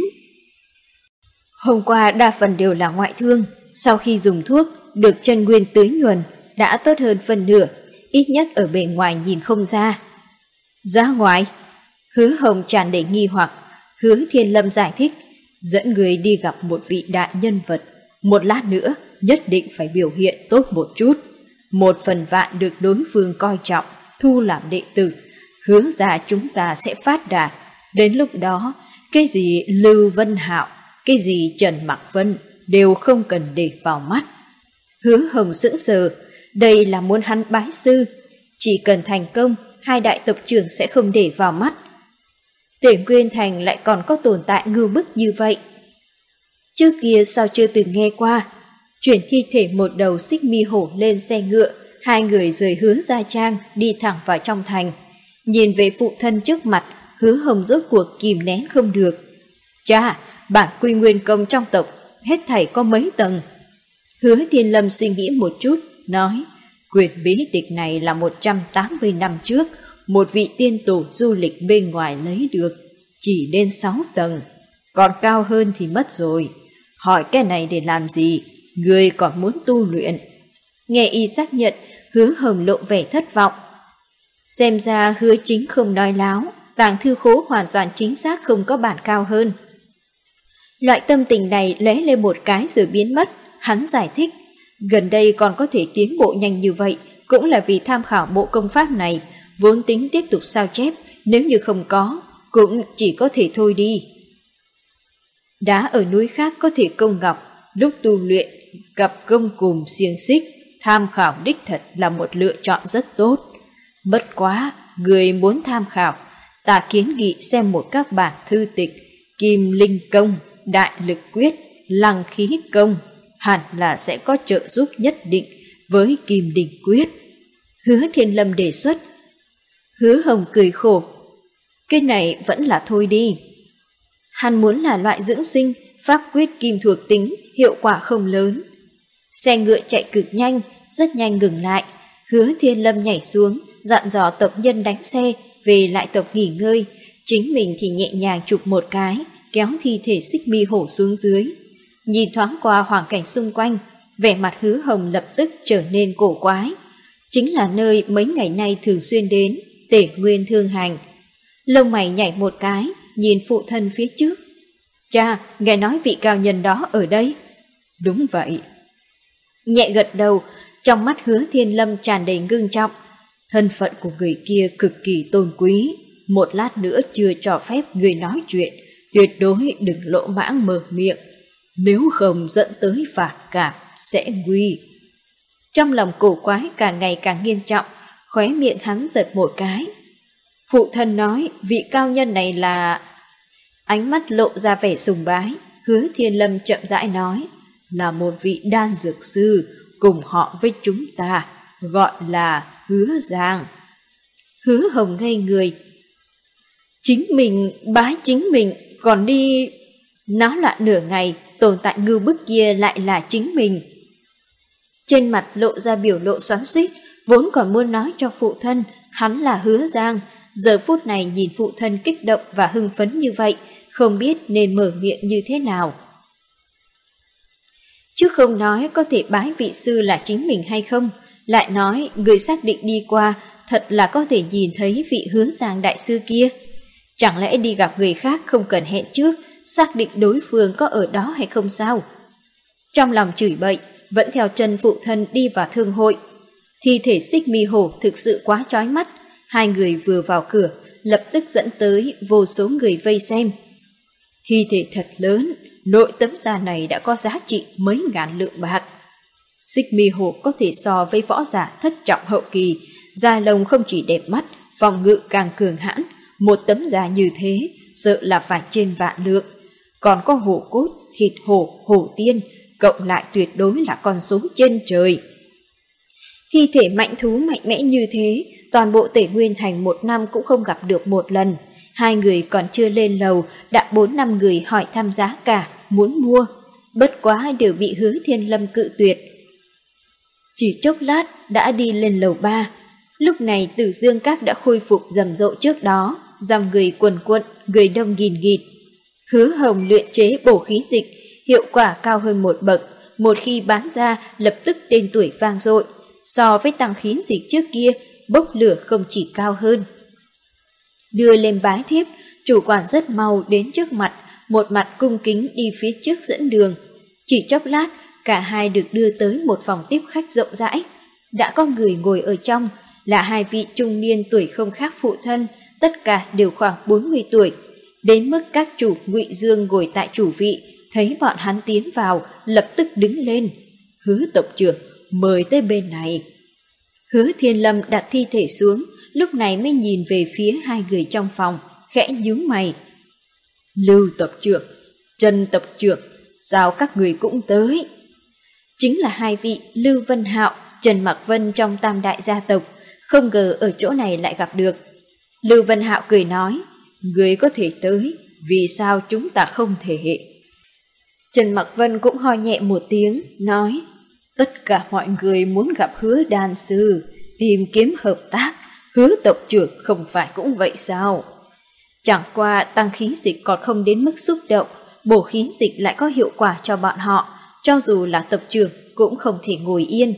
Hôm qua đa phần đều là ngoại thương, sau khi dùng thuốc, được chân nguyên tưới nhuần, đã tốt hơn phần nửa, ít nhất ở bề ngoài nhìn không ra. Ra ngoài? Hứa Hồng tràn đầy nghi hoặc. Hứa Thiên Lâm giải thích, dẫn người đi gặp một vị đại nhân vật, một lát nữa nhất định phải biểu hiện tốt một chút, một phần vạn được đối phương coi trọng, thu làm đệ tử, hứa ra chúng ta sẽ phát đạt. Đến lúc đó, cái gì Lưu Vân Hạo, cái gì Trần Mặc Vân đều không cần để vào mắt. Hứa Hồng sững sờ, đây là muốn hắn bái sư, chỉ cần thành công, hai đại tộc trưởng sẽ không để vào mắt. Tể Nguyên Thành lại còn có tồn tại ngưu bức như vậy. Trước kia sao chưa từng nghe qua. Chuyển thi thể một đầu xích mi hổ lên xe ngựa, hai người rời Hứa Gia Trang đi thẳng vào trong thành. Nhìn về phụ thân trước mặt, Hứa Hồng rốt cuộc kìm nén không được. Cha, bản quy nguyên công trong tộc, hết thảy có mấy tầng? Hứa Thiên Lâm suy nghĩ một chút, nói, quyền bí tịch này là một trăm tám mươi năm trước, một vị tiên tổ du lịch bên ngoài lấy được, chỉ đến sáu tầng, còn cao hơn thì mất rồi. Hỏi cái này để làm gì, người còn muốn tu luyện? Nghe y xác nhận, Hứa Hồng lộ vẻ thất vọng. Xem ra Hứa Chính không nói láo, tàng thư khố hoàn toàn chính xác không có bản cao hơn. Loại tâm tình này lóe lên một cái rồi biến mất, hắn giải thích, gần đây còn có thể tiến bộ nhanh như vậy, cũng là vì tham khảo bộ công pháp này, vốn tính tiếp tục sao chép, nếu như không có, cũng chỉ có thể thôi đi. Đá ở núi khác có thể công ngọc, lúc tu luyện, gặp công cùng xiềng xích, tham khảo đích thật là một lựa chọn rất tốt. Bất quá, người muốn tham khảo, ta kiến nghị xem một các bản thư tịch, Kim Linh Công, Đại Lực Quyết, Lăng Khí Công, hẳn là sẽ có trợ giúp nhất định với Kim Đình Quyết. Hứa Thiên Lâm đề xuất. Hứa Hồng cười khổ, cái này vẫn là thôi đi. Hắn muốn là loại dưỡng sinh, pháp quyết kim thuộc tính, hiệu quả không lớn. Xe ngựa chạy cực nhanh, rất nhanh ngừng lại. Hứa Thiên Lâm nhảy xuống, dặn dò tộc nhân đánh xe, về lại tộc nghỉ ngơi. Chính mình thì nhẹ nhàng chụp một cái, kéo thi thể xích mi hổ xuống dưới. Nhìn thoáng qua hoàn cảnh xung quanh, vẻ mặt Hứa Hồng lập tức trở nên cổ quái. Chính là nơi mấy ngày nay thường xuyên đến, Tể Nguyên Thương Hành. Lông mày nhảy một cái, nhìn phụ thân phía trước. Cha, nghe nói vị cao nhân đó ở đây. Đúng vậy. Nhẹ gật đầu, trong mắt Hứa Thiên Lâm tràn đầy ngưng trọng. Thân phận của người kia cực kỳ tôn quý, một lát nữa chưa cho phép người nói chuyện, tuyệt đối đừng lỗ mãng mở miệng, nếu không dẫn tới phản cảm sẽ nguy. Trong lòng cổ quái càng ngày càng nghiêm trọng, khóe miệng hắn giật một cái. Phụ thân nói vị cao nhân này là... Ánh mắt lộ ra vẻ sùng bái, Hứa Thiên Lâm chậm rãi nói, là một vị đan dược sư, cùng họ với chúng ta, gọi là Hứa Giang. Hứa Hồng ngây người. Chính mình, bái chính mình, còn đi... Náo loạn nửa ngày, tồn tại ngưu bức kia lại là chính mình. Trên mặt lộ ra biểu lộ xoắn xuýt, vốn còn muốn nói cho phụ thân, hắn là Hứa Giang. Giờ phút này nhìn phụ thân kích động và hưng phấn như vậy, không biết nên mở miệng như thế nào. Chứ không nói có thể bái vị sư là chính mình hay không, lại nói người xác định đi qua thật là có thể nhìn thấy vị Hứa Giang đại sư kia. Chẳng lẽ đi gặp người khác không cần hẹn trước, xác định đối phương có ở đó hay không sao? Trong lòng chửi bậy, vẫn theo chân phụ thân đi vào thương hội. Thi thể xích mi hổ thực sự quá chói mắt, hai người vừa vào cửa, lập tức dẫn tới vô số người vây xem. Thi thể thật lớn, nội tấm da này đã có giá trị mấy ngàn lượng bạc. Xích mi hổ có thể so với võ giả thất trọng hậu kỳ, da lông không chỉ đẹp mắt, phòng ngự càng cường hãn, một tấm da như thế sợ là phải trên vạn lượng. Còn có hổ cốt, thịt hổ, hổ tiên, cộng lại tuyệt đối là con số trên trời. Thi thể mạnh thú mạnh mẽ như thế, toàn bộ Tể Nguyên Thành một năm cũng không gặp được một lần. hai người còn chưa lên lầu, đã bốn năm người hỏi thăm giá cả, muốn mua. Bất quá đều bị Hứa Thiên Lâm cự tuyệt. Chỉ chốc lát đã đi lên lầu ba. Lúc này Tử Dương Các đã khôi phục rầm rộ trước đó, dòng người quần quận, người đông nghìn nghịt. Hứa Hồng luyện chế bổ khí dịch, hiệu quả cao hơn một bậc, một khi bán ra lập tức tên tuổi vang dội, so với tăng khí dịch trước kia, bốc lửa không chỉ cao hơn. Đưa lên bái thiếp, chủ quản rất mau đến trước mặt, một mặt cung kính đi phía trước dẫn đường. Chỉ chốc lát, cả hai được đưa tới một phòng tiếp khách rộng rãi. Đã có người ngồi ở trong, là hai vị trung niên tuổi không khác phụ thân, tất cả đều khoảng bốn mươi tuổi. Đến mức các chủ Ngụy Dương ngồi tại chủ vị, thấy bọn hắn tiến vào, lập tức đứng lên. Hứa tộc trưởng, mời tới bên này. Hứa Thiên Lâm đặt thi thể xuống, lúc này mới nhìn về phía hai người trong phòng, khẽ nhíu mày. Lưu tộc trưởng, Trần tộc trưởng, sao các người cũng tới? Chính là hai vị Lưu Vân Hạo, Trần Mặc Vân trong Tam Đại gia tộc, không ngờ ở chỗ này lại gặp được. Lưu Vân Hạo cười nói, người có thể tới, vì sao chúng ta không thể? Trần Mặc Vân cũng ho nhẹ một tiếng, nói, tất cả mọi người muốn gặp Hứa đan sư, tìm kiếm hợp tác, Hứa tộc trưởng không phải cũng vậy sao? Chẳng qua tăng khí dịch còn không đến mức xúc động, bổ khí dịch lại có hiệu quả cho bọn họ, cho dù là tộc trưởng cũng không thể ngồi yên.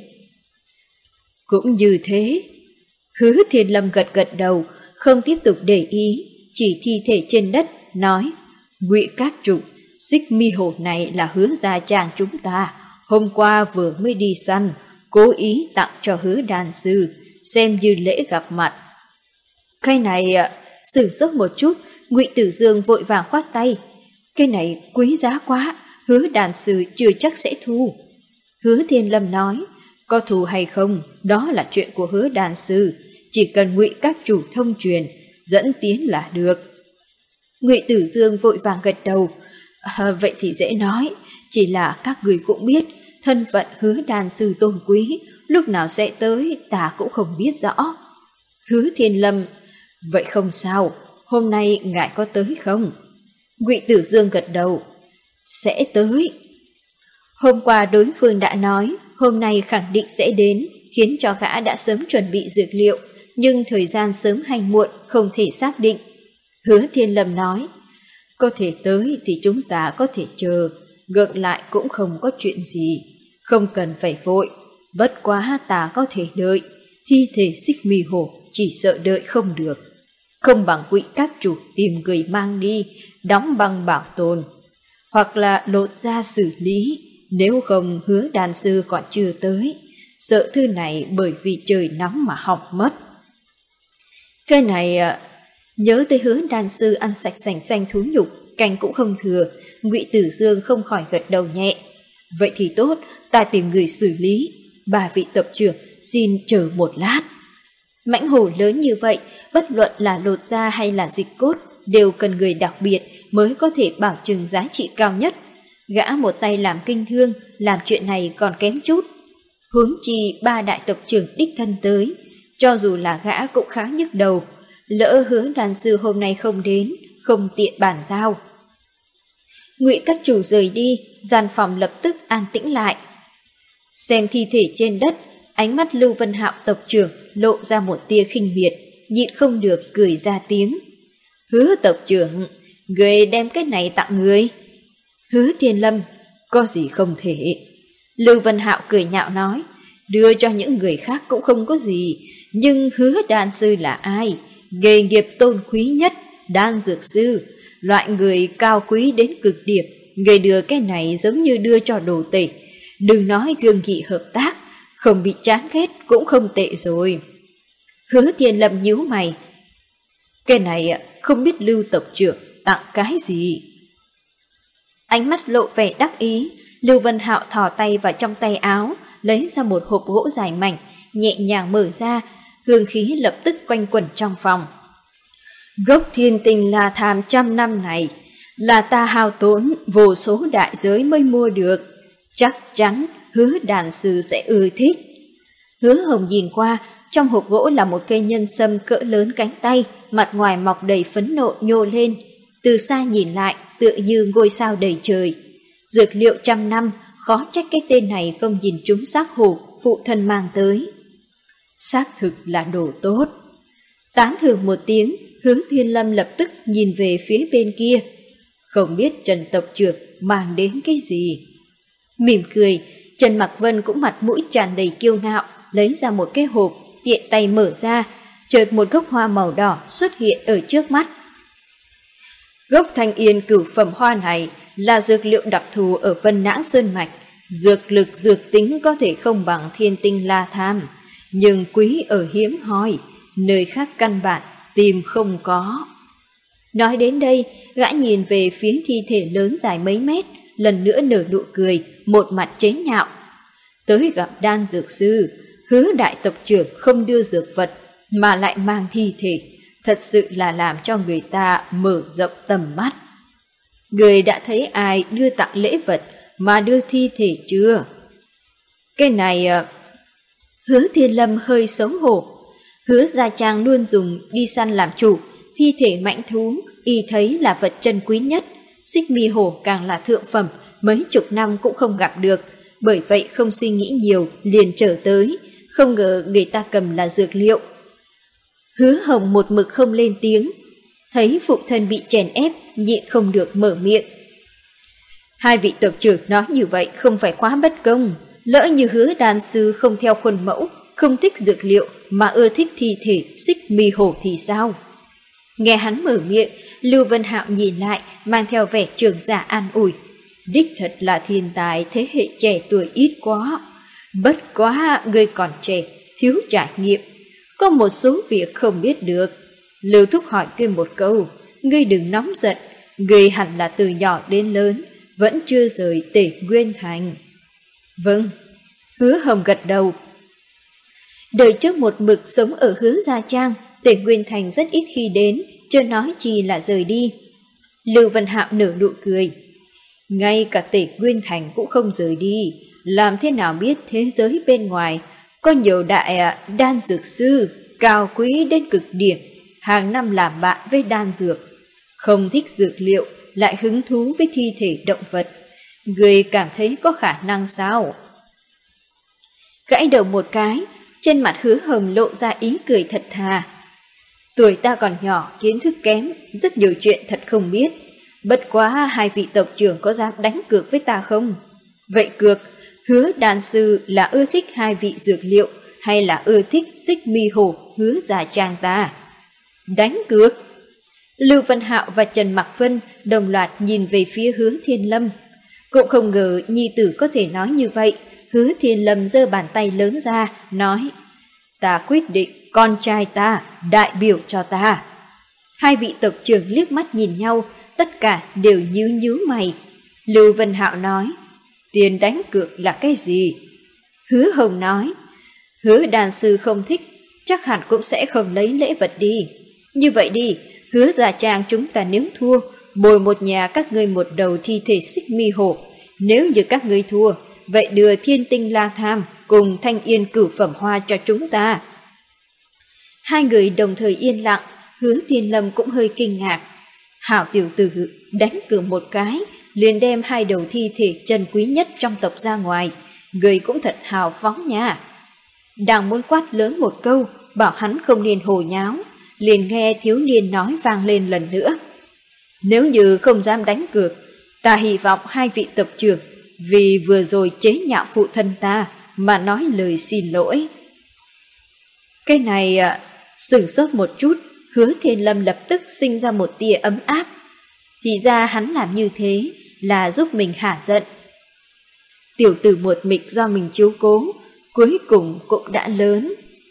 Cũng như thế. Hứa Thiên Lâm gật gật đầu, không tiếp tục để ý, chỉ thi thể trên đất, nói, Ngụy Các Chủ, xích mi hổ này là Hứa gia trang chúng ta, hôm qua vừa mới đi săn, cố ý tặng cho Hứa đan sư, xem như lễ gặp mặt. Cái này, sửng sốt một chút, Ngụy Tử Dương vội vàng khoát tay, cái này quý giá quá, Hứa đan sư chưa chắc sẽ thu. Hứa Thiên Lâm nói, có thù hay không, đó là chuyện của Hứa đan sư, chỉ cần Ngụy Các Chủ thông truyền, dẫn tiến là được. Ngụy Tử Dương vội vàng gật đầu, à, vậy thì dễ nói, chỉ là các người cũng biết, thân phận Hứa đan sư tôn quý, lúc nào sẽ tới ta cũng không biết rõ. Hứa Thiên Lâm, vậy không sao, hôm nay ngài có tới không? Ngụy Tử Dương gật đầu, sẽ tới. Hôm qua đối phương đã nói, hôm nay khẳng định sẽ đến, khiến cho gã đã sớm chuẩn bị dược liệu, nhưng thời gian sớm hay muộn không thể xác định. Hứa Thiên Lâm nói, có thể tới thì chúng ta có thể chờ, ngược lại cũng không có chuyện gì, không cần phải vội, bất quá ta có thể đợi, thi thể xích mi hổ chỉ sợ đợi không được. Không bằng Ngụy Các Chủ tìm người mang đi, đóng băng bảo tồn, hoặc là lột ra xử lý, nếu không Hứa đan sư còn chưa tới, sợ thư này bởi vì trời nóng mà hỏng mất. Cái này, nhớ tới Hứa đan sư ăn sạch sành xanh thú nhục, canh cũng không thừa, Ngụy Tử Dương không khỏi gật đầu nhẹ. Vậy thì tốt, ta tìm người xử lý, bà vị tộc trưởng xin chờ một lát. Mãnh hổ lớn như vậy, bất luận là lột da hay là dịch cốt, đều cần người đặc biệt mới có thể bảo chứng giá trị cao nhất. Gã một tay làm kinh thương, làm chuyện này còn kém chút. Huống chi ba đại tộc trưởng đích thân tới, cho dù là gã cũng khá nhức đầu. Lỡ Hứa đan sư hôm nay không đến, không tiện bàn giao. Ngụy Các Chủ rời đi, gian phòng lập tức an tĩnh lại. Xem thi thể trên đất, ánh mắt Lưu Vân Hạo tộc trưởng lộ ra một tia khinh miệt, nhịn không được cười ra tiếng. Hứa tộc trưởng, người đem cái này tặng người. Hứa Thiên Lâm, có gì không thể. Lưu Vân Hạo cười nhạo nói, đưa cho những người khác cũng không có gì, nhưng Hứa đan sư là ai? Nghề nghiệp tôn quý nhất, đan dược sư, loại người cao quý đến cực điểm, người đưa cái này giống như đưa cho đồ tể. Đừng nói gương nghị hợp tác, không bị chán ghét cũng không tệ rồi. Hứa Thiên Lâm nhíu mày, cái này không biết Lưu tộc trưởng tặng cái gì. Ánh mắt lộ vẻ đắc ý, Lưu Vân Hạo thò tay vào trong tay áo, lấy ra một hộp gỗ dài mảnh, nhẹ nhàng mở ra, hương khí lập tức quanh quẩn trong phòng. Gốc thiên tinh La Tham trăm năm này là ta hao tốn vô số đại giới mới mua được, chắc chắn Hứa đan sư sẽ ưa thích. Hứa Hồng nhìn qua, trong hộp gỗ là một cây nhân sâm cỡ lớn cánh tay, mặt ngoài mọc đầy phẫn nộ nhô lên, từ xa nhìn lại tựa như ngôi sao đầy trời. Dược liệu trăm năm, khó trách cái tên này không nhìn trúng xác hổ phụ thân mang tới. Xác thực là đồ tốt. Tán thưởng một tiếng, Hứa Thiên Lâm lập tức nhìn về phía bên kia. Không biết Trần tộc trưởng mang đến cái gì. Mỉm cười, Trần Mặc Vân cũng mặt mũi tràn đầy kiêu ngạo, lấy ra một cái hộp, tiện tay mở ra, chợt một gốc hoa màu đỏ xuất hiện ở trước mắt. Gốc Thanh Yên cửu phẩm hoa này là dược liệu đặc thù ở Vân Nã Sơn Mạch. Dược lực dược tính có thể không bằng thiên tinh La Tham, nhưng quý ở hiếm hoi, nơi khác căn bản tìm không có. Nói đến đây, gã nhìn về phía thi thể lớn dài mấy mét, lần nữa nở nụ cười, một mặt chế nhạo. Tới gặp đan dược sư, Hứa đại tộc trưởng không đưa dược vật mà lại mang thi thể, thật sự là làm cho người ta mở rộng tầm mắt. Người đã thấy ai đưa tặng lễ vật mà đưa thi thể chưa? Cái này... Hứa Thiên Lâm hơi xấu hổ. Hứa Gia Trang luôn dùng đi săn làm chủ, thi thể mãnh thú y thấy là vật chân quý nhất, xích mi hổ càng là thượng phẩm, mấy chục năm cũng không gặp được, bởi vậy không suy nghĩ nhiều liền trở tới, không ngờ người ta cầm là dược liệu. Hứa Hồng một mực không lên tiếng, thấy phụ thân bị chèn ép, nhịn không được mở miệng. Hai vị tộc trưởng nói như vậy không phải quá bất công, lỡ như Hứa đan sư không theo khuôn mẫu, không thích dược liệu mà ưa thích thi thể xích mi hổ thì sao? Nghe hắn mở miệng, Lưu Vân Hạo nhìn lại, mang theo vẻ trưởng giả an ủi. Đích thật là thiên tài thế hệ trẻ tuổi ít quá. Bất quá ngươi còn trẻ, thiếu trải nghiệm, có một số việc không biết được. Lưu Thúc hỏi ngươi một câu, ngươi đừng nóng giận, ngươi hẳn là từ nhỏ đến lớn, vẫn chưa rời Tể Nguyên Thành. Vâng, Hứa Hồng gật đầu. Đời trước một mực sống ở Hứa Gia Trang, Tể Nguyên Thành rất ít khi đến, chưa nói chi là rời đi. Lưu Vân Hạo nở nụ cười. Ngay cả Tể Nguyên Thành cũng không rời đi, làm thế nào biết thế giới bên ngoài có nhiều đại đan dược sư cao quý đến cực điểm, hàng năm làm bạn với đan dược, không thích dược liệu lại hứng thú với thi thể động vật. Người cảm thấy có khả năng sao? Gãi đầu một cái, trên mặt Hứa Hồng lộ ra ý cười thật thà. Tuổi ta còn nhỏ, kiến thức kém, rất nhiều chuyện thật không biết. Bất quá hai vị tộc trưởng có dám đánh cược với ta không? Vậy cược, Hứa đan sư là ưa thích hai vị dược liệu hay là ưa thích xích mi hổ Hứa Gia Trang ta? Đánh cược! Lưu Vân Hạo và Trần Mặc Vân đồng loạt nhìn về phía Hứa Thiên Lâm. Cũng không ngờ nhi tử có thể nói như vậy. Hứa Thiên Lâm giơ bàn tay lớn ra, nói: Ta quyết định con trai ta đại biểu cho ta. Hai vị tộc trưởng liếc mắt nhìn nhau, tất cả đều nhíu nhíu mày. Lưu Vân Hạo nói: Tiền đánh cược là cái gì? Hứa Hồng nói: Hứa đàn sư không thích, chắc hẳn cũng sẽ không lấy lễ vật đi. Như vậy đi, Hứa Gia Trang chúng ta nếu thua, bồi một nhà các ngươi một đầu thi thể xích mi hổ. Nếu như các ngươi thua, vậy đưa thiên tinh La Tham cùng Thanh Yên cửu phẩm hoa cho chúng ta. Hai người đồng thời yên lặng, Hứa Thiên Lâm cũng hơi kinh ngạc. Hảo tiểu tử, đánh cược một cái, liền đem hai đầu thi thể chân quý nhất trong tộc ra ngoài, người cũng thật hào phóng nha. Đang muốn quát lớn một câu, bảo hắn không nên hồ nháo, liền nghe thiếu niên nói vang lên lần nữa. Nếu như không dám đánh cược, ta hy vọng hai vị tộc trưởng vì vừa rồi chế nhạo phụ thân ta mà nói lời xin lỗi. Cái này à, sửng sốt một chút, Hứa Thiên Lâm lập tức sinh ra một tia ấm áp. Thì ra hắn làm như thế là giúp mình hả giận. Tiểu tử một mịch do mình chiếu cố, cuối cùng cũng đã lớn.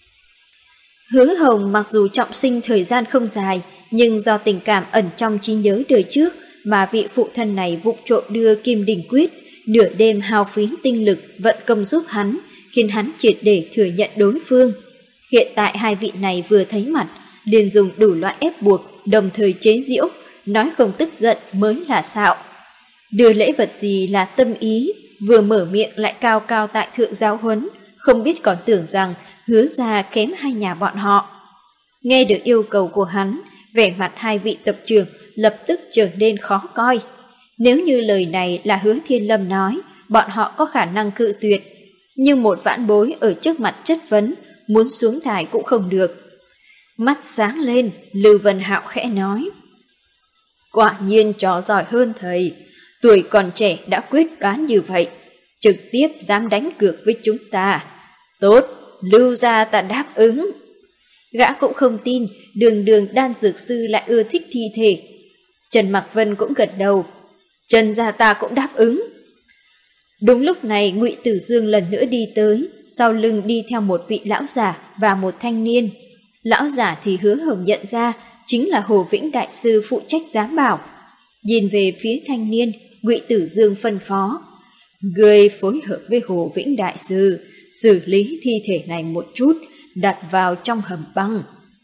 Hứa Hồng mặc dù trọng sinh thời gian không dài, nhưng do tình cảm ẩn trong trí nhớ đời trước mà vị phụ thân này vụng trộm đưa Kim Đình Quyết, nửa đêm hao phí tinh lực vận công giúp hắn, khiến hắn triệt để thừa nhận đối phương. Hiện tại hai vị này vừa thấy mặt, liền dùng đủ loại ép buộc, đồng thời chế giễu, nói không tức giận mới là xạo. Đưa lễ vật gì là tâm ý, vừa mở miệng lại cao cao tại thượng giáo huấn, không biết còn tưởng rằng Hứa gia kém hai nhà bọn họ. Nghe được yêu cầu của hắn, Vẻ mặt hai vị tộc trưởng lập tức trở nên khó coi. Nếu như lời này là Hứa Thiên Lâm nói, bọn họ có khả năng cự tuyệt. Nhưng một vãn bối ở trước mặt chất vấn, muốn xuống đài cũng không được. Mắt sáng lên, Lưu Vân Hạo khẽ nói. Quả nhiên chó giỏi hơn thầy, tuổi còn trẻ đã quyết đoán như vậy, trực tiếp dám đánh cược với chúng ta. Tốt, Lưu gia ta đáp ứng. Gã cũng không tin đường đường đan dược sư lại ưa thích thi thể. Trần Mạc Vân cũng gật đầu. Trần gia ta cũng đáp ứng. Đúng lúc này Ngụy Tử Dương lần nữa đi tới, sau lưng đi theo một vị lão giả và một thanh niên. Lão giả thì Hứa Hồng nhận ra chính là Hồ Vĩnh Đại Sư phụ trách giám bảo. Nhìn về phía thanh niên, Ngụy Tử Dương phân phó. Ngươi phối hợp với Hồ Vĩnh Đại Sư, xử lý thi thể này một chút, đặt vào trong hầm băng.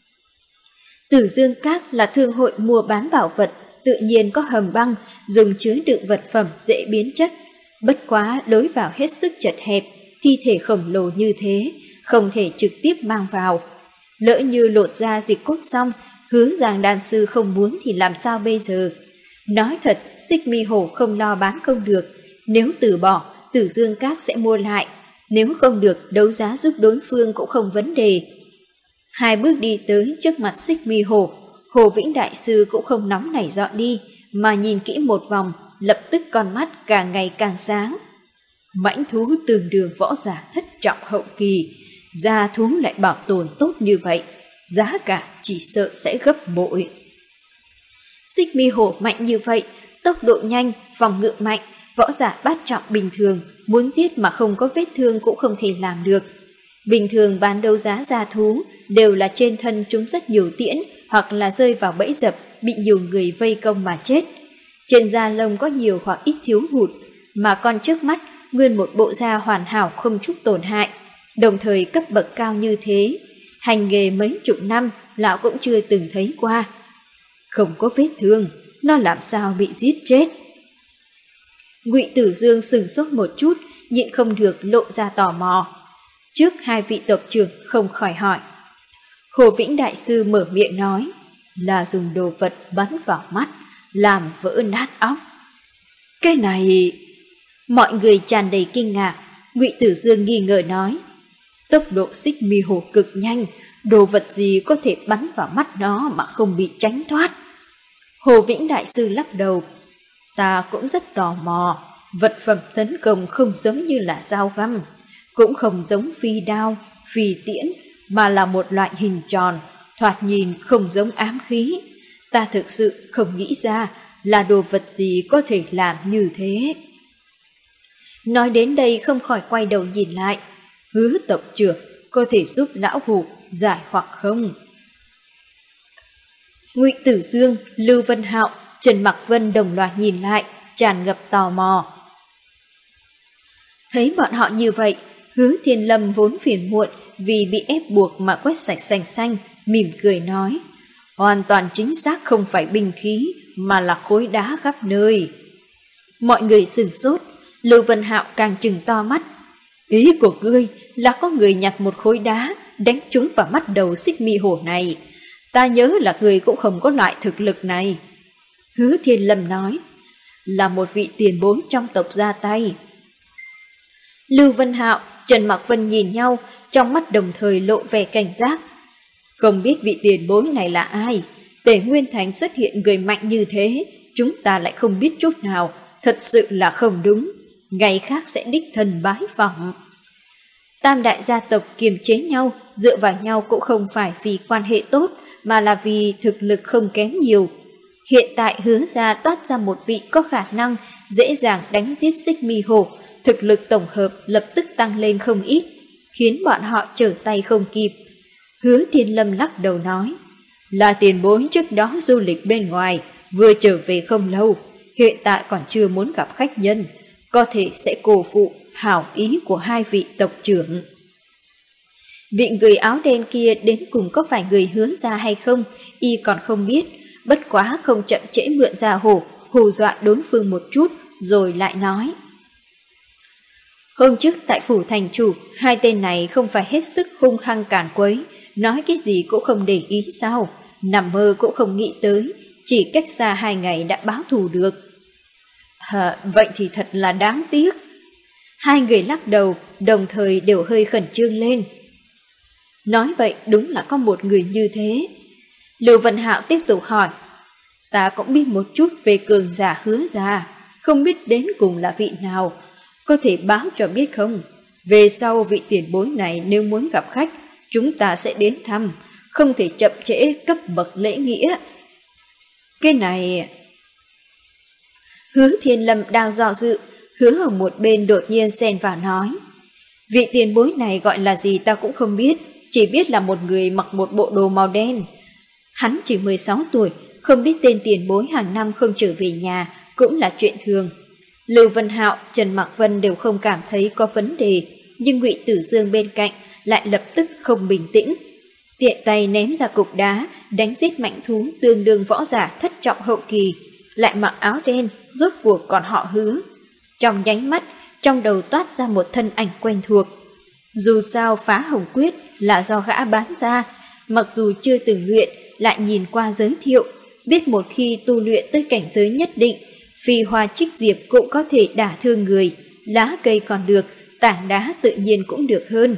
Tử Dương Các là thương hội mua bán bảo vật, tự nhiên có hầm băng dùng chứa đựng vật phẩm dễ biến chất. Bất quá lối vào hết sức chật hẹp, thi thể khổng lồ như thế, không thể trực tiếp mang vào. Lỡ như lột ra dịch cốt xong, Hứa Giang đan sư không muốn thì làm sao bây giờ? Nói thật, Xích Mi Hổ không lo bán không được. Nếu từ bỏ, Tử Dương Các sẽ mua lại. Nếu không được, đấu giá giúp đối phương cũng không vấn đề. Hai bước đi tới trước mặt Xích Mi Hổ, Hồ Vĩnh Đại Sư cũng không nóng nảy dọn đi, mà nhìn kỹ một vòng, lập tức con mắt càng ngày càng sáng. Mãnh thú tương đương võ giả thất trọng hậu kỳ, gia thú lại bảo tồn tốt như vậy, giá cả chỉ sợ sẽ gấp bội. Xích Mi Hổ mạnh như vậy, tốc độ nhanh, phòng ngự mạnh, võ giả bát trọng bình thường, muốn giết mà không có vết thương cũng không thể làm được. Bình thường bán đấu giá gia thú đều là trên thân chúng rất nhiều tiễn hoặc là rơi vào bẫy dập, bị nhiều người vây công mà chết. Trên da lông có nhiều hoặc ít thiếu hụt, mà con trước mắt nguyên một bộ da hoàn hảo không chút tổn hại, đồng thời cấp bậc cao như thế. Hành nghề mấy chục năm, lão cũng chưa từng thấy qua. Không có vết thương, nó làm sao bị giết chết? Ngụy Tử Dương sửng sốt một chút, nhịn không được lộ ra tò mò. Trước hai vị tộc trưởng không khỏi hỏi. Hồ Vĩnh Đại Sư mở miệng nói, là dùng đồ vật bắn vào mắt, làm vỡ nát óc. Cái này... Mọi người tràn đầy kinh ngạc. Ngụy Tử Dương nghi ngờ nói, tốc độ Xích Mi Hổ cực nhanh, đồ vật gì có thể bắn vào mắt nó mà không bị tránh thoát? Hồ Vĩnh Đại Sư lắc đầu. Ta cũng rất tò mò, vật phẩm tấn công không giống như là dao găm, cũng không giống phi đao, phi tiễn, mà là một loại hình tròn, thoạt nhìn không giống ám khí. Ta thực sự không nghĩ ra là đồ vật gì có thể làm như thế. Nói đến đây không khỏi quay đầu nhìn lại. Hứa tộc trưởng có thể giúp lão Hồ giải hoặc không? Ngụy Tử Dương, Lưu Vân Hạo, Trần Mạc Vân đồng loạt nhìn lại, tràn ngập tò mò. Thấy bọn họ như vậy, Hứa Thiên Lâm vốn phiền muộn vì bị ép buộc mà quét sạch sành xanh, mỉm cười nói, hoàn toàn chính xác không phải binh khí, mà là khối đá khắp nơi. Mọi người sửng sốt, Lưu Vân Hạo càng trừng to mắt. Ý của ngươi là có người nhặt một khối đá, đánh trúng vào mắt đầu Xích Mi Hổ này. Ta nhớ là người cũng không có loại thực lực này. Hứa Thiên Lâm nói, là một vị tiền bối trong tộc ra tay. Lưu Vân Hạo, Trần Mạc Vân nhìn nhau, trong mắt đồng thời lộ vẻ cảnh giác. Không biết vị tiền bối này là ai? Tề Nguyên Thành xuất hiện người mạnh như thế, chúng ta lại không biết chút nào, thật sự là không đúng. Ngày khác sẽ đích thân bái phỏng. Tam đại gia tộc kiềm chế nhau, dựa vào nhau cũng không phải vì quan hệ tốt, mà là vì thực lực không kém nhiều. Hiện tại Hứa gia toát ra một vị có khả năng dễ dàng đánh giết Xích Mi Hổ, thực lực tổng hợp lập tức tăng lên không ít, khiến bọn họ trở tay không kịp. Hứa Thiên Lâm lắc đầu nói, là tiền bối trước đó du lịch bên ngoài, vừa trở về không lâu, hiện tại còn chưa muốn gặp khách nhân, có thể sẽ cổ phụ hảo ý của hai vị tộc trưởng. Vị người áo đen kia đến cùng có phải người Hứa gia hay không, y còn không biết, bất quá không chậm trễ mượn ra hổ, hù dọa đối phương một chút, rồi lại nói. Hôm trước tại phủ thành chủ, hai tên này không phải hết sức hung hăng cản quấy, nói cái gì cũng không để ý sao, nằm mơ cũng không nghĩ tới, chỉ cách xa hai ngày đã báo thù được. À, vậy thì thật là đáng tiếc. Hai người lắc đầu, đồng thời đều hơi khẩn trương lên. Nói vậy đúng là có một người như thế. Lưu Vân Hạo tiếp tục hỏi, ta cũng biết một chút về cường giả Hứa gia, không biết đến cùng là vị nào, có thể báo cho biết không? Về sau vị tiền bối này nếu muốn gặp khách, chúng ta sẽ đến thăm, không thể chậm trễ cấp bậc lễ nghĩa. Cái này... Hứa Thiên Lâm đang do dự, Hứa ở một bên đột nhiên xen vào nói, vị tiền bối này gọi là gì ta cũng không biết, chỉ biết là một người mặc một bộ đồ màu đen. Hắn chỉ mười sáu tuổi, không biết tên tiền bối hàng năm không trở về nhà cũng là chuyện thường. Lưu Vân Hạo, Trần Mạc Vân đều không cảm thấy có vấn đề, nhưng Ngụy Tử Dương bên cạnh lại lập tức không bình tĩnh. Tiện tay ném ra cục đá, đánh giết mãnh thú tương đương võ giả thất trọng hậu kỳ, lại mặc áo đen, rốt cuộc còn họ Hứa. Trong nháy mắt, trong đầu toát ra một thân ảnh quen thuộc. Dù sao Phá Hồng Quyết là do gã bán ra, mặc dù chưa từng luyện, lại nhìn qua giới thiệu, biết một khi tu luyện tới cảnh giới nhất định, phi hoa trích diệp cũng có thể đả thương người, lá cây còn được, tảng đá tự nhiên cũng được hơn.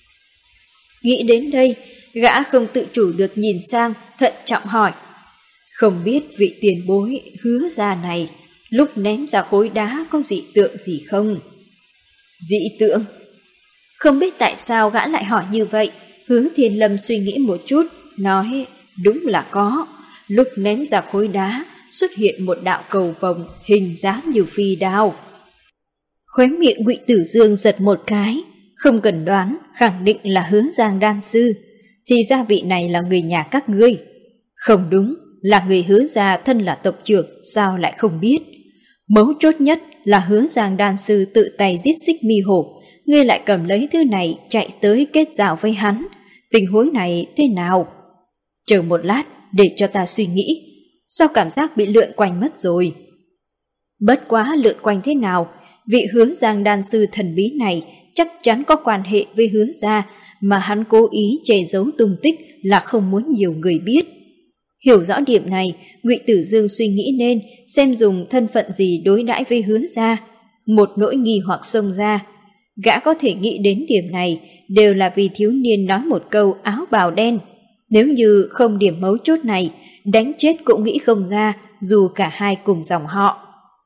Nghĩ đến đây, gã không tự chủ được nhìn sang, thận trọng hỏi, không biết vị tiền bối Hứa gia này, lúc ném ra khối đá có dị tượng gì không? Dị tượng? Không biết tại sao gã lại hỏi như vậy, Hứa Thiên Lâm suy nghĩ một chút, nói, đúng là có, lúc ném ra khối đá, xuất hiện một đạo cầu vồng hình dáng như phi đao. Khóe miệng Ngụy Tử Dương giật một cái, không cần đoán, khẳng định là Hứa Giang đan sư, thì ra vị này là người nhà các ngươi. Không đúng, là người Hứa gia thân là tộc trưởng, sao lại không biết? Mấu chốt nhất là Hứa Giang đan sư tự tay giết Xích Mi Hổ, ngươi lại cầm lấy thứ này chạy tới kết giao với hắn, tình huống này thế nào? Chờ một lát để cho ta suy nghĩ, sao cảm giác bị lượn quanh mất rồi? Bất quá lượn quanh thế nào, vị Hứa Giang đan sư thần bí này chắc chắn có quan hệ với Hứa gia, mà hắn cố ý che giấu tung tích là không muốn nhiều người biết. Hiểu rõ điểm này, Ngụy Tử Dương suy nghĩ nên xem dùng thân phận gì đối đãi với Hứa gia. Một nỗi nghi hoặc xông ra. Gã có thể nghĩ đến điểm này đều là vì thiếu niên nói một câu áo bào đen. Nếu như không điểm mấu chốt này, đánh chết cũng nghĩ không ra, dù cả hai cùng dòng họ.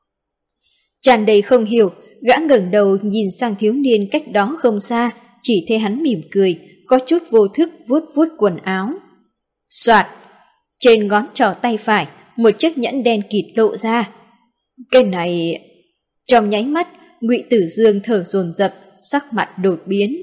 Tràn đầy không hiểu, gã ngẩng đầu nhìn sang thiếu niên cách đó không xa, chỉ thấy hắn mỉm cười, có chút vô thức vuốt vuốt quần áo. Soạt, trên ngón trỏ tay phải, một chiếc nhẫn đen kịt lộ ra. Cái này... Trong nháy mắt, Ngụy Tử Dương thở dồn dập, sắc mặt đột biến.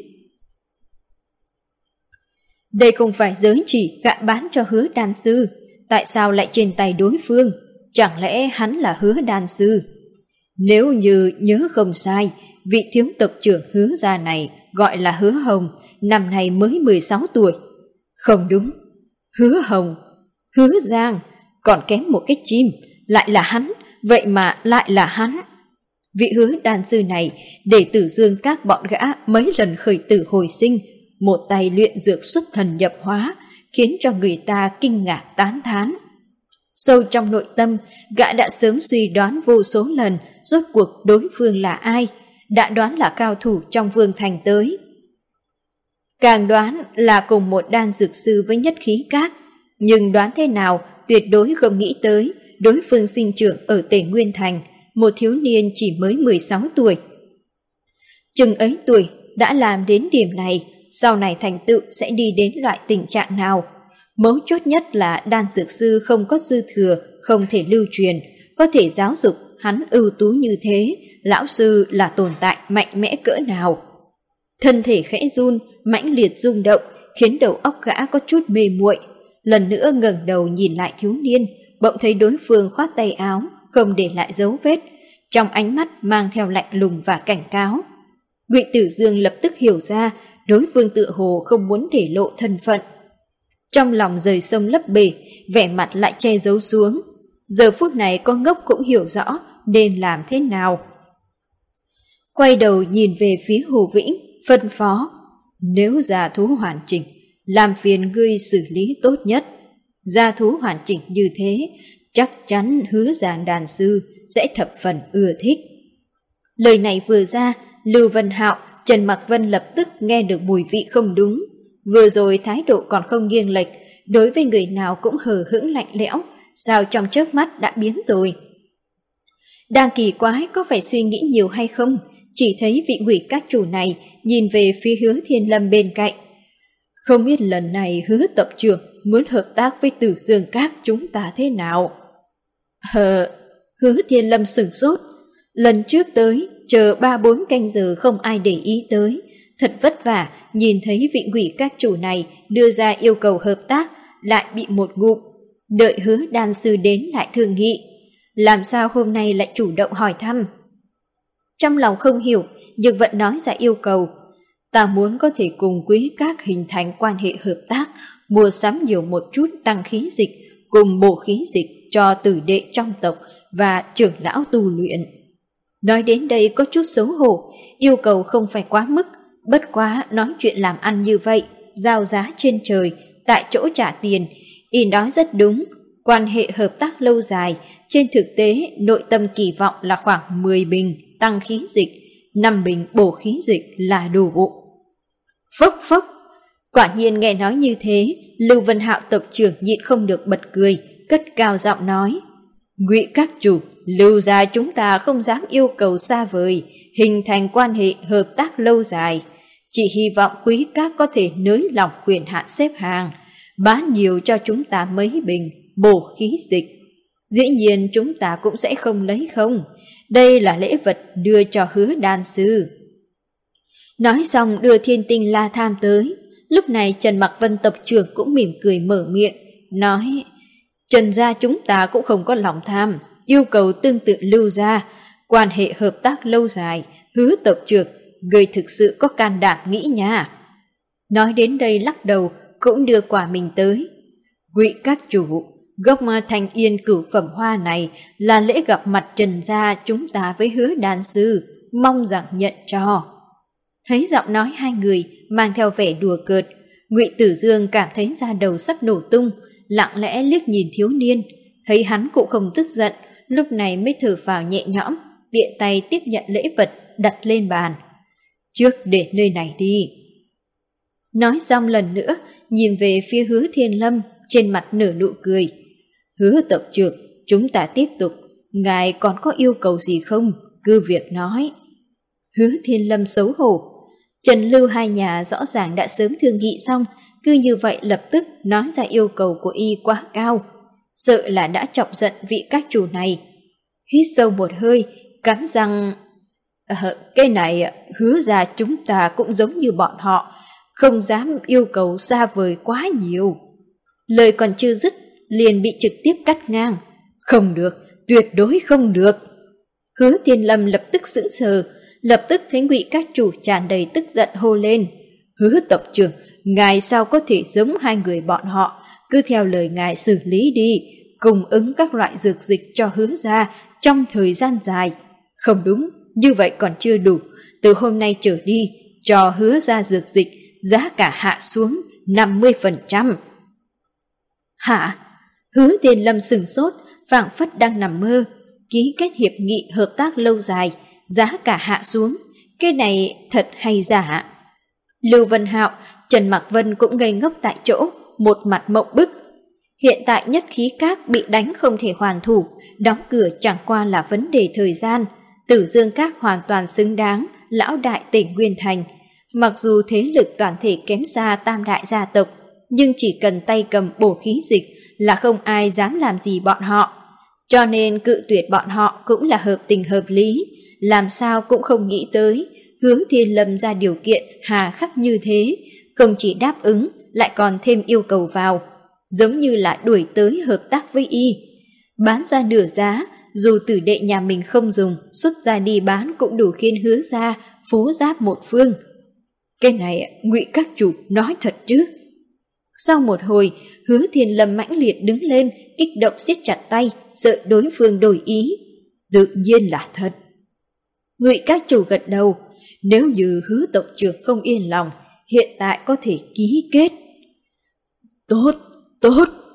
Đây không phải giới chỉ gã bán cho Hứa đan sư, tại sao lại trên tay đối phương? Chẳng lẽ hắn là Hứa đan sư? Nếu như nhớ không sai, vị thiếu tộc trưởng Hứa gia này gọi là Hứa Hồng, năm nay mới mười sáu tuổi. Không đúng, Hứa Hồng, Hứa Giang, còn kém một cái chim, lại là hắn, vậy mà lại là hắn. Vị Hứa đan sư này để Tử Dương các bọn gã mấy lần khởi tử hồi sinh, một tay luyện dược xuất thần nhập hóa, khiến cho người ta kinh ngạc tán thán. Sâu trong nội tâm, gã đã sớm suy đoán vô số lần rốt cuộc đối phương là ai, đã đoán là cao thủ trong Vương Thành tới. Càng đoán là cùng một đan dược sư với nhất khí các, nhưng đoán thế nào tuyệt đối không nghĩ tới đối phương sinh trưởng ở Tề Nguyên Thành, một thiếu niên chỉ mới mười sáu tuổi. Chừng ấy tuổi đã làm đến điểm này, sau này thành tựu sẽ đi đến loại tình trạng nào? Mấu chốt nhất là đan dược sư không có dư thừa, không thể lưu truyền, có thể giáo dục hắn ưu tú như thế, lão sư là tồn tại mạnh mẽ cỡ nào? Thân thể khẽ run, mãnh liệt rung động, khiến đầu óc gã có chút mê muội. Lần nữa ngẩng đầu nhìn lại thiếu niên, bỗng thấy đối phương khoác tay áo, không để lại dấu vết, trong ánh mắt mang theo lạnh lùng và cảnh cáo. Ngụy Tử Dương lập tức hiểu ra đối phương tựa hồ không muốn để lộ thân phận. Trong lòng rời sông lấp bể, vẻ mặt lại che giấu xuống. Giờ phút này con ngốc cũng hiểu rõ nên làm thế nào. Quay đầu nhìn về phía Hồ Vĩnh, phân phó, nếu giả thú hoàn chỉnh, làm phiền ngươi xử lý tốt nhất. Gia thú hoàn chỉnh như thế, chắc chắn Hứa Giản đàn sư sẽ thập phần ưa thích. Lời này vừa ra, Lưu Vân Hạo, Trần Mặc Vân lập tức nghe được mùi vị không đúng. Vừa rồi thái độ còn không nghiêng lệch, đối với người nào cũng hờ hững lạnh lẽo, sao trong chớp mắt đã biến rồi. Đang kỳ quái có phải suy nghĩ nhiều hay không, chỉ thấy vị Ngụy các chủ này nhìn về phía Hứa Thiên Lâm bên cạnh. Không biết lần này Hứa tập trưởng muốn hợp tác với Tử Dương Các chúng ta thế nào? Hờ, Hứa Thiên Lâm sửng sốt. Lần trước tới, chờ ba bốn canh giờ không ai để ý tới. Thật vất vả, nhìn thấy vị Ngụy các chủ này đưa ra yêu cầu hợp tác, lại bị một ngụm. Đợi Hứa đan sư đến lại thương nghị. Làm sao hôm nay lại chủ động hỏi thăm? Trong lòng không hiểu, nhưng vẫn nói ra yêu cầu. Ta muốn có thể cùng Quý các hình thành quan hệ hợp tác, mua sắm nhiều một chút tăng khí dịch, cùng bổ khí dịch cho tử đệ trong tộc và trưởng lão tu luyện. Nói đến đây có chút xấu hổ, yêu cầu không phải quá mức, bất quá nói chuyện làm ăn như vậy, giao giá trên trời, tại chỗ trả tiền, y nói rất đúng. Quan hệ hợp tác lâu dài, trên thực tế nội tâm kỳ vọng là khoảng mười bình tăng khí dịch, năm bình bổ khí dịch là đủ. Phốc phốc, quả nhiên nghe nói như thế, Lưu Vân Hạo tộc trưởng nhịn không được bật cười, cất cao giọng nói: Ngụy các chủ, Lưu gia chúng ta không dám yêu cầu xa vời, hình thành quan hệ hợp tác lâu dài, chỉ hy vọng Quý các có thể nới lỏng quyền hạn xếp hàng, bán nhiều cho chúng ta mấy bình bổ khí dịch. Dĩ nhiên chúng ta cũng sẽ không lấy không, đây là lễ vật đưa cho Hứa đan sư. Nói xong đưa Thiên Tinh La Tham tới. Lúc này Trần Mặc Vân tộc trưởng cũng mỉm cười mở miệng, nói: Trần gia chúng ta cũng không có lòng tham, yêu cầu tương tự Lưu gia, quan hệ hợp tác lâu dài. Hứa tộc trưởng, người thực sự có can đảm nghĩ nha. Nói đến đây lắc đầu, cũng đưa quả mình tới. Ngụy các chủ, gốc Thanh Yên cửu phẩm hoa này là lễ gặp mặt Trần gia chúng ta với Hứa đan sư, mong rằng nhận cho. Thấy giọng nói hai người mang theo vẻ đùa cợt, Ngụy Tử Dương cảm thấy da đầu sắp nổ tung, lặng lẽ liếc nhìn thiếu niên, thấy hắn cũng không tức giận, lúc này mới thở phào nhẹ nhõm, tiện tay tiếp nhận lễ vật đặt lên bàn. Trước để nơi này đi. Nói xong lần nữa, nhìn về phía Hứa Thiên Lâm, trên mặt nở nụ cười. Hứa tộc trưởng, chúng ta tiếp tục, ngài còn có yêu cầu gì không? Cứ việc nói. Hứa Thiên Lâm xấu hổ. Trần Lưu hai nhà rõ ràng đã sớm thương nghị xong, cứ như vậy lập tức nói ra yêu cầu của y quá cao, sợ là đã chọc giận vị các chủ này. Hít sâu một hơi, cắn răng: à, cái này Hứa ra chúng ta cũng giống như bọn họ, không dám yêu cầu xa vời quá nhiều. Lời còn chưa dứt, liền bị trực tiếp cắt ngang. Không được, tuyệt đối không được. Hứa Thiên Lâm lập tức sững sờ, lập tức thấy Ngụy các chủ tràn đầy tức giận hô lên: Hứa tộc trưởng, ngài sao có thể giống hai người bọn họ, cứ theo lời ngài xử lý đi, cung ứng các loại dược dịch cho Hứa gia trong thời gian dài. Không đúng, như vậy còn chưa đủ, từ hôm nay trở đi, cho Hứa gia dược dịch giá cả hạ xuống năm mươi phần trăm. Hả? Hứa Thiên Lâm sửng sốt, phảng phất đang nằm mơ. Ký kết hiệp nghị hợp tác lâu dài, giá cả hạ xuống, cái này thật hay giả? Lưu Vân Hạo, Trần Mặc Vân cũng ngây ngốc tại chỗ, một mặt mộng bức. Hiện tại Nhất Khí Các bị đánh không thể hoàn thủ, đóng cửa chẳng qua là vấn đề thời gian. Tử Dương Các hoàn toàn xứng đáng lão đại tỉnh Nguyên Thành. Mặc dù thế lực toàn thể kém xa tam đại gia tộc, nhưng chỉ cần tay cầm bổ khí dịch là không ai dám làm gì bọn họ. Cho nên cự tuyệt bọn họ cũng là hợp tình hợp lý, làm sao cũng không nghĩ tới Hứa Thiên Lâm ra điều kiện hà khắc như thế, không chỉ đáp ứng lại còn thêm yêu cầu vào, giống như là đuổi tới hợp tác với y. Bán ra nửa giá, dù tử đệ nhà mình không dùng, xuất ra đi bán cũng đủ khiến Hứa ra phú giáp một phương. Cái này Ngụy các chủ nói thật chứ? Sau một hồi, Hứa Thiên Lâm mãnh liệt đứng lên, kích động siết chặt tay, sợ đối phương đổi ý. Tự nhiên là thật. Ngụy các chủ gật đầu, nếu như Hứa tộc trưởng không yên lòng, hiện tại có thể ký kết. Tốt, tốt.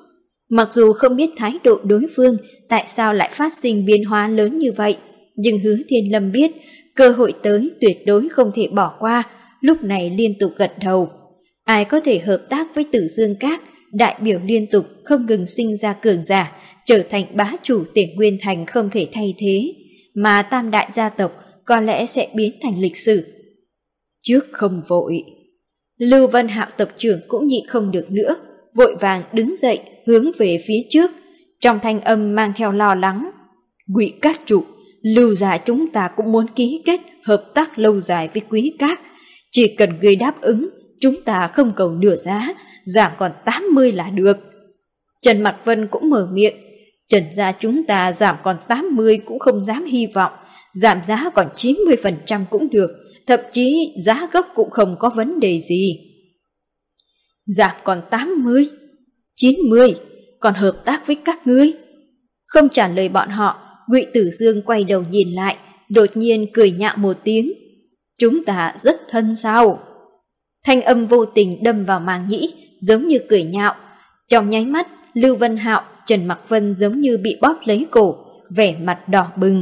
Mặc dù không biết thái độ đối phương tại sao lại phát sinh biến hóa lớn như vậy, nhưng Hứa Thiên Lâm biết cơ hội tới tuyệt đối không thể bỏ qua, lúc này liên tục gật đầu. Ai có thể hợp tác với Tử Dương Các, đại biểu liên tục không ngừng sinh ra cường giả, trở thành bá chủ Tiền Nguyên Thành không thể thay thế, mà tam đại gia tộc có lẽ sẽ biến thành lịch sử. Trước không vội. Lưu Vân Hạo tộc trưởng cũng nhịn không được nữa, vội vàng đứng dậy hướng về phía trước, trong thanh âm mang theo lo lắng. Ngụy Các chủ, Lưu gia chúng ta cũng muốn ký kết hợp tác lâu dài với Quý Các, chỉ cần ngươi đáp ứng, chúng ta không cầu nửa giá, giảm còn tám mươi là được. Trần Mặc Vân cũng mở miệng, Trần gia chúng ta giảm còn tám mươi cũng không dám hy vọng, giảm giá còn chín mươi phần trăm cũng được, thậm chí giá gốc cũng không có vấn đề gì. Giảm còn tám mươi, chín mươi, còn hợp tác với các ngươi? Không trả lời bọn họ, Ngụy Tử Dương quay đầu nhìn lại, đột nhiên cười nhạo một tiếng. Chúng ta rất thân sao? Thanh âm vô tình đâm vào màng nhĩ, giống như cười nhạo. Trong nháy mắt, Lưu Vân Hạo, Trần Mặc Vân giống như bị bóp lấy cổ, vẻ mặt đỏ bừng.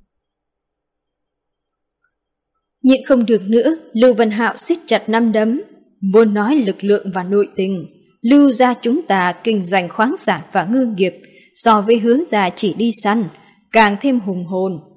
Nhịn không được nữa, Lưu Vân Hạo siết chặt nắm đấm. Muốn nói lực lượng và nội tình, Lưu gia chúng ta kinh doanh khoáng sản và ngư nghiệp, so với Hứa gia chỉ đi săn, càng thêm hùng hồn.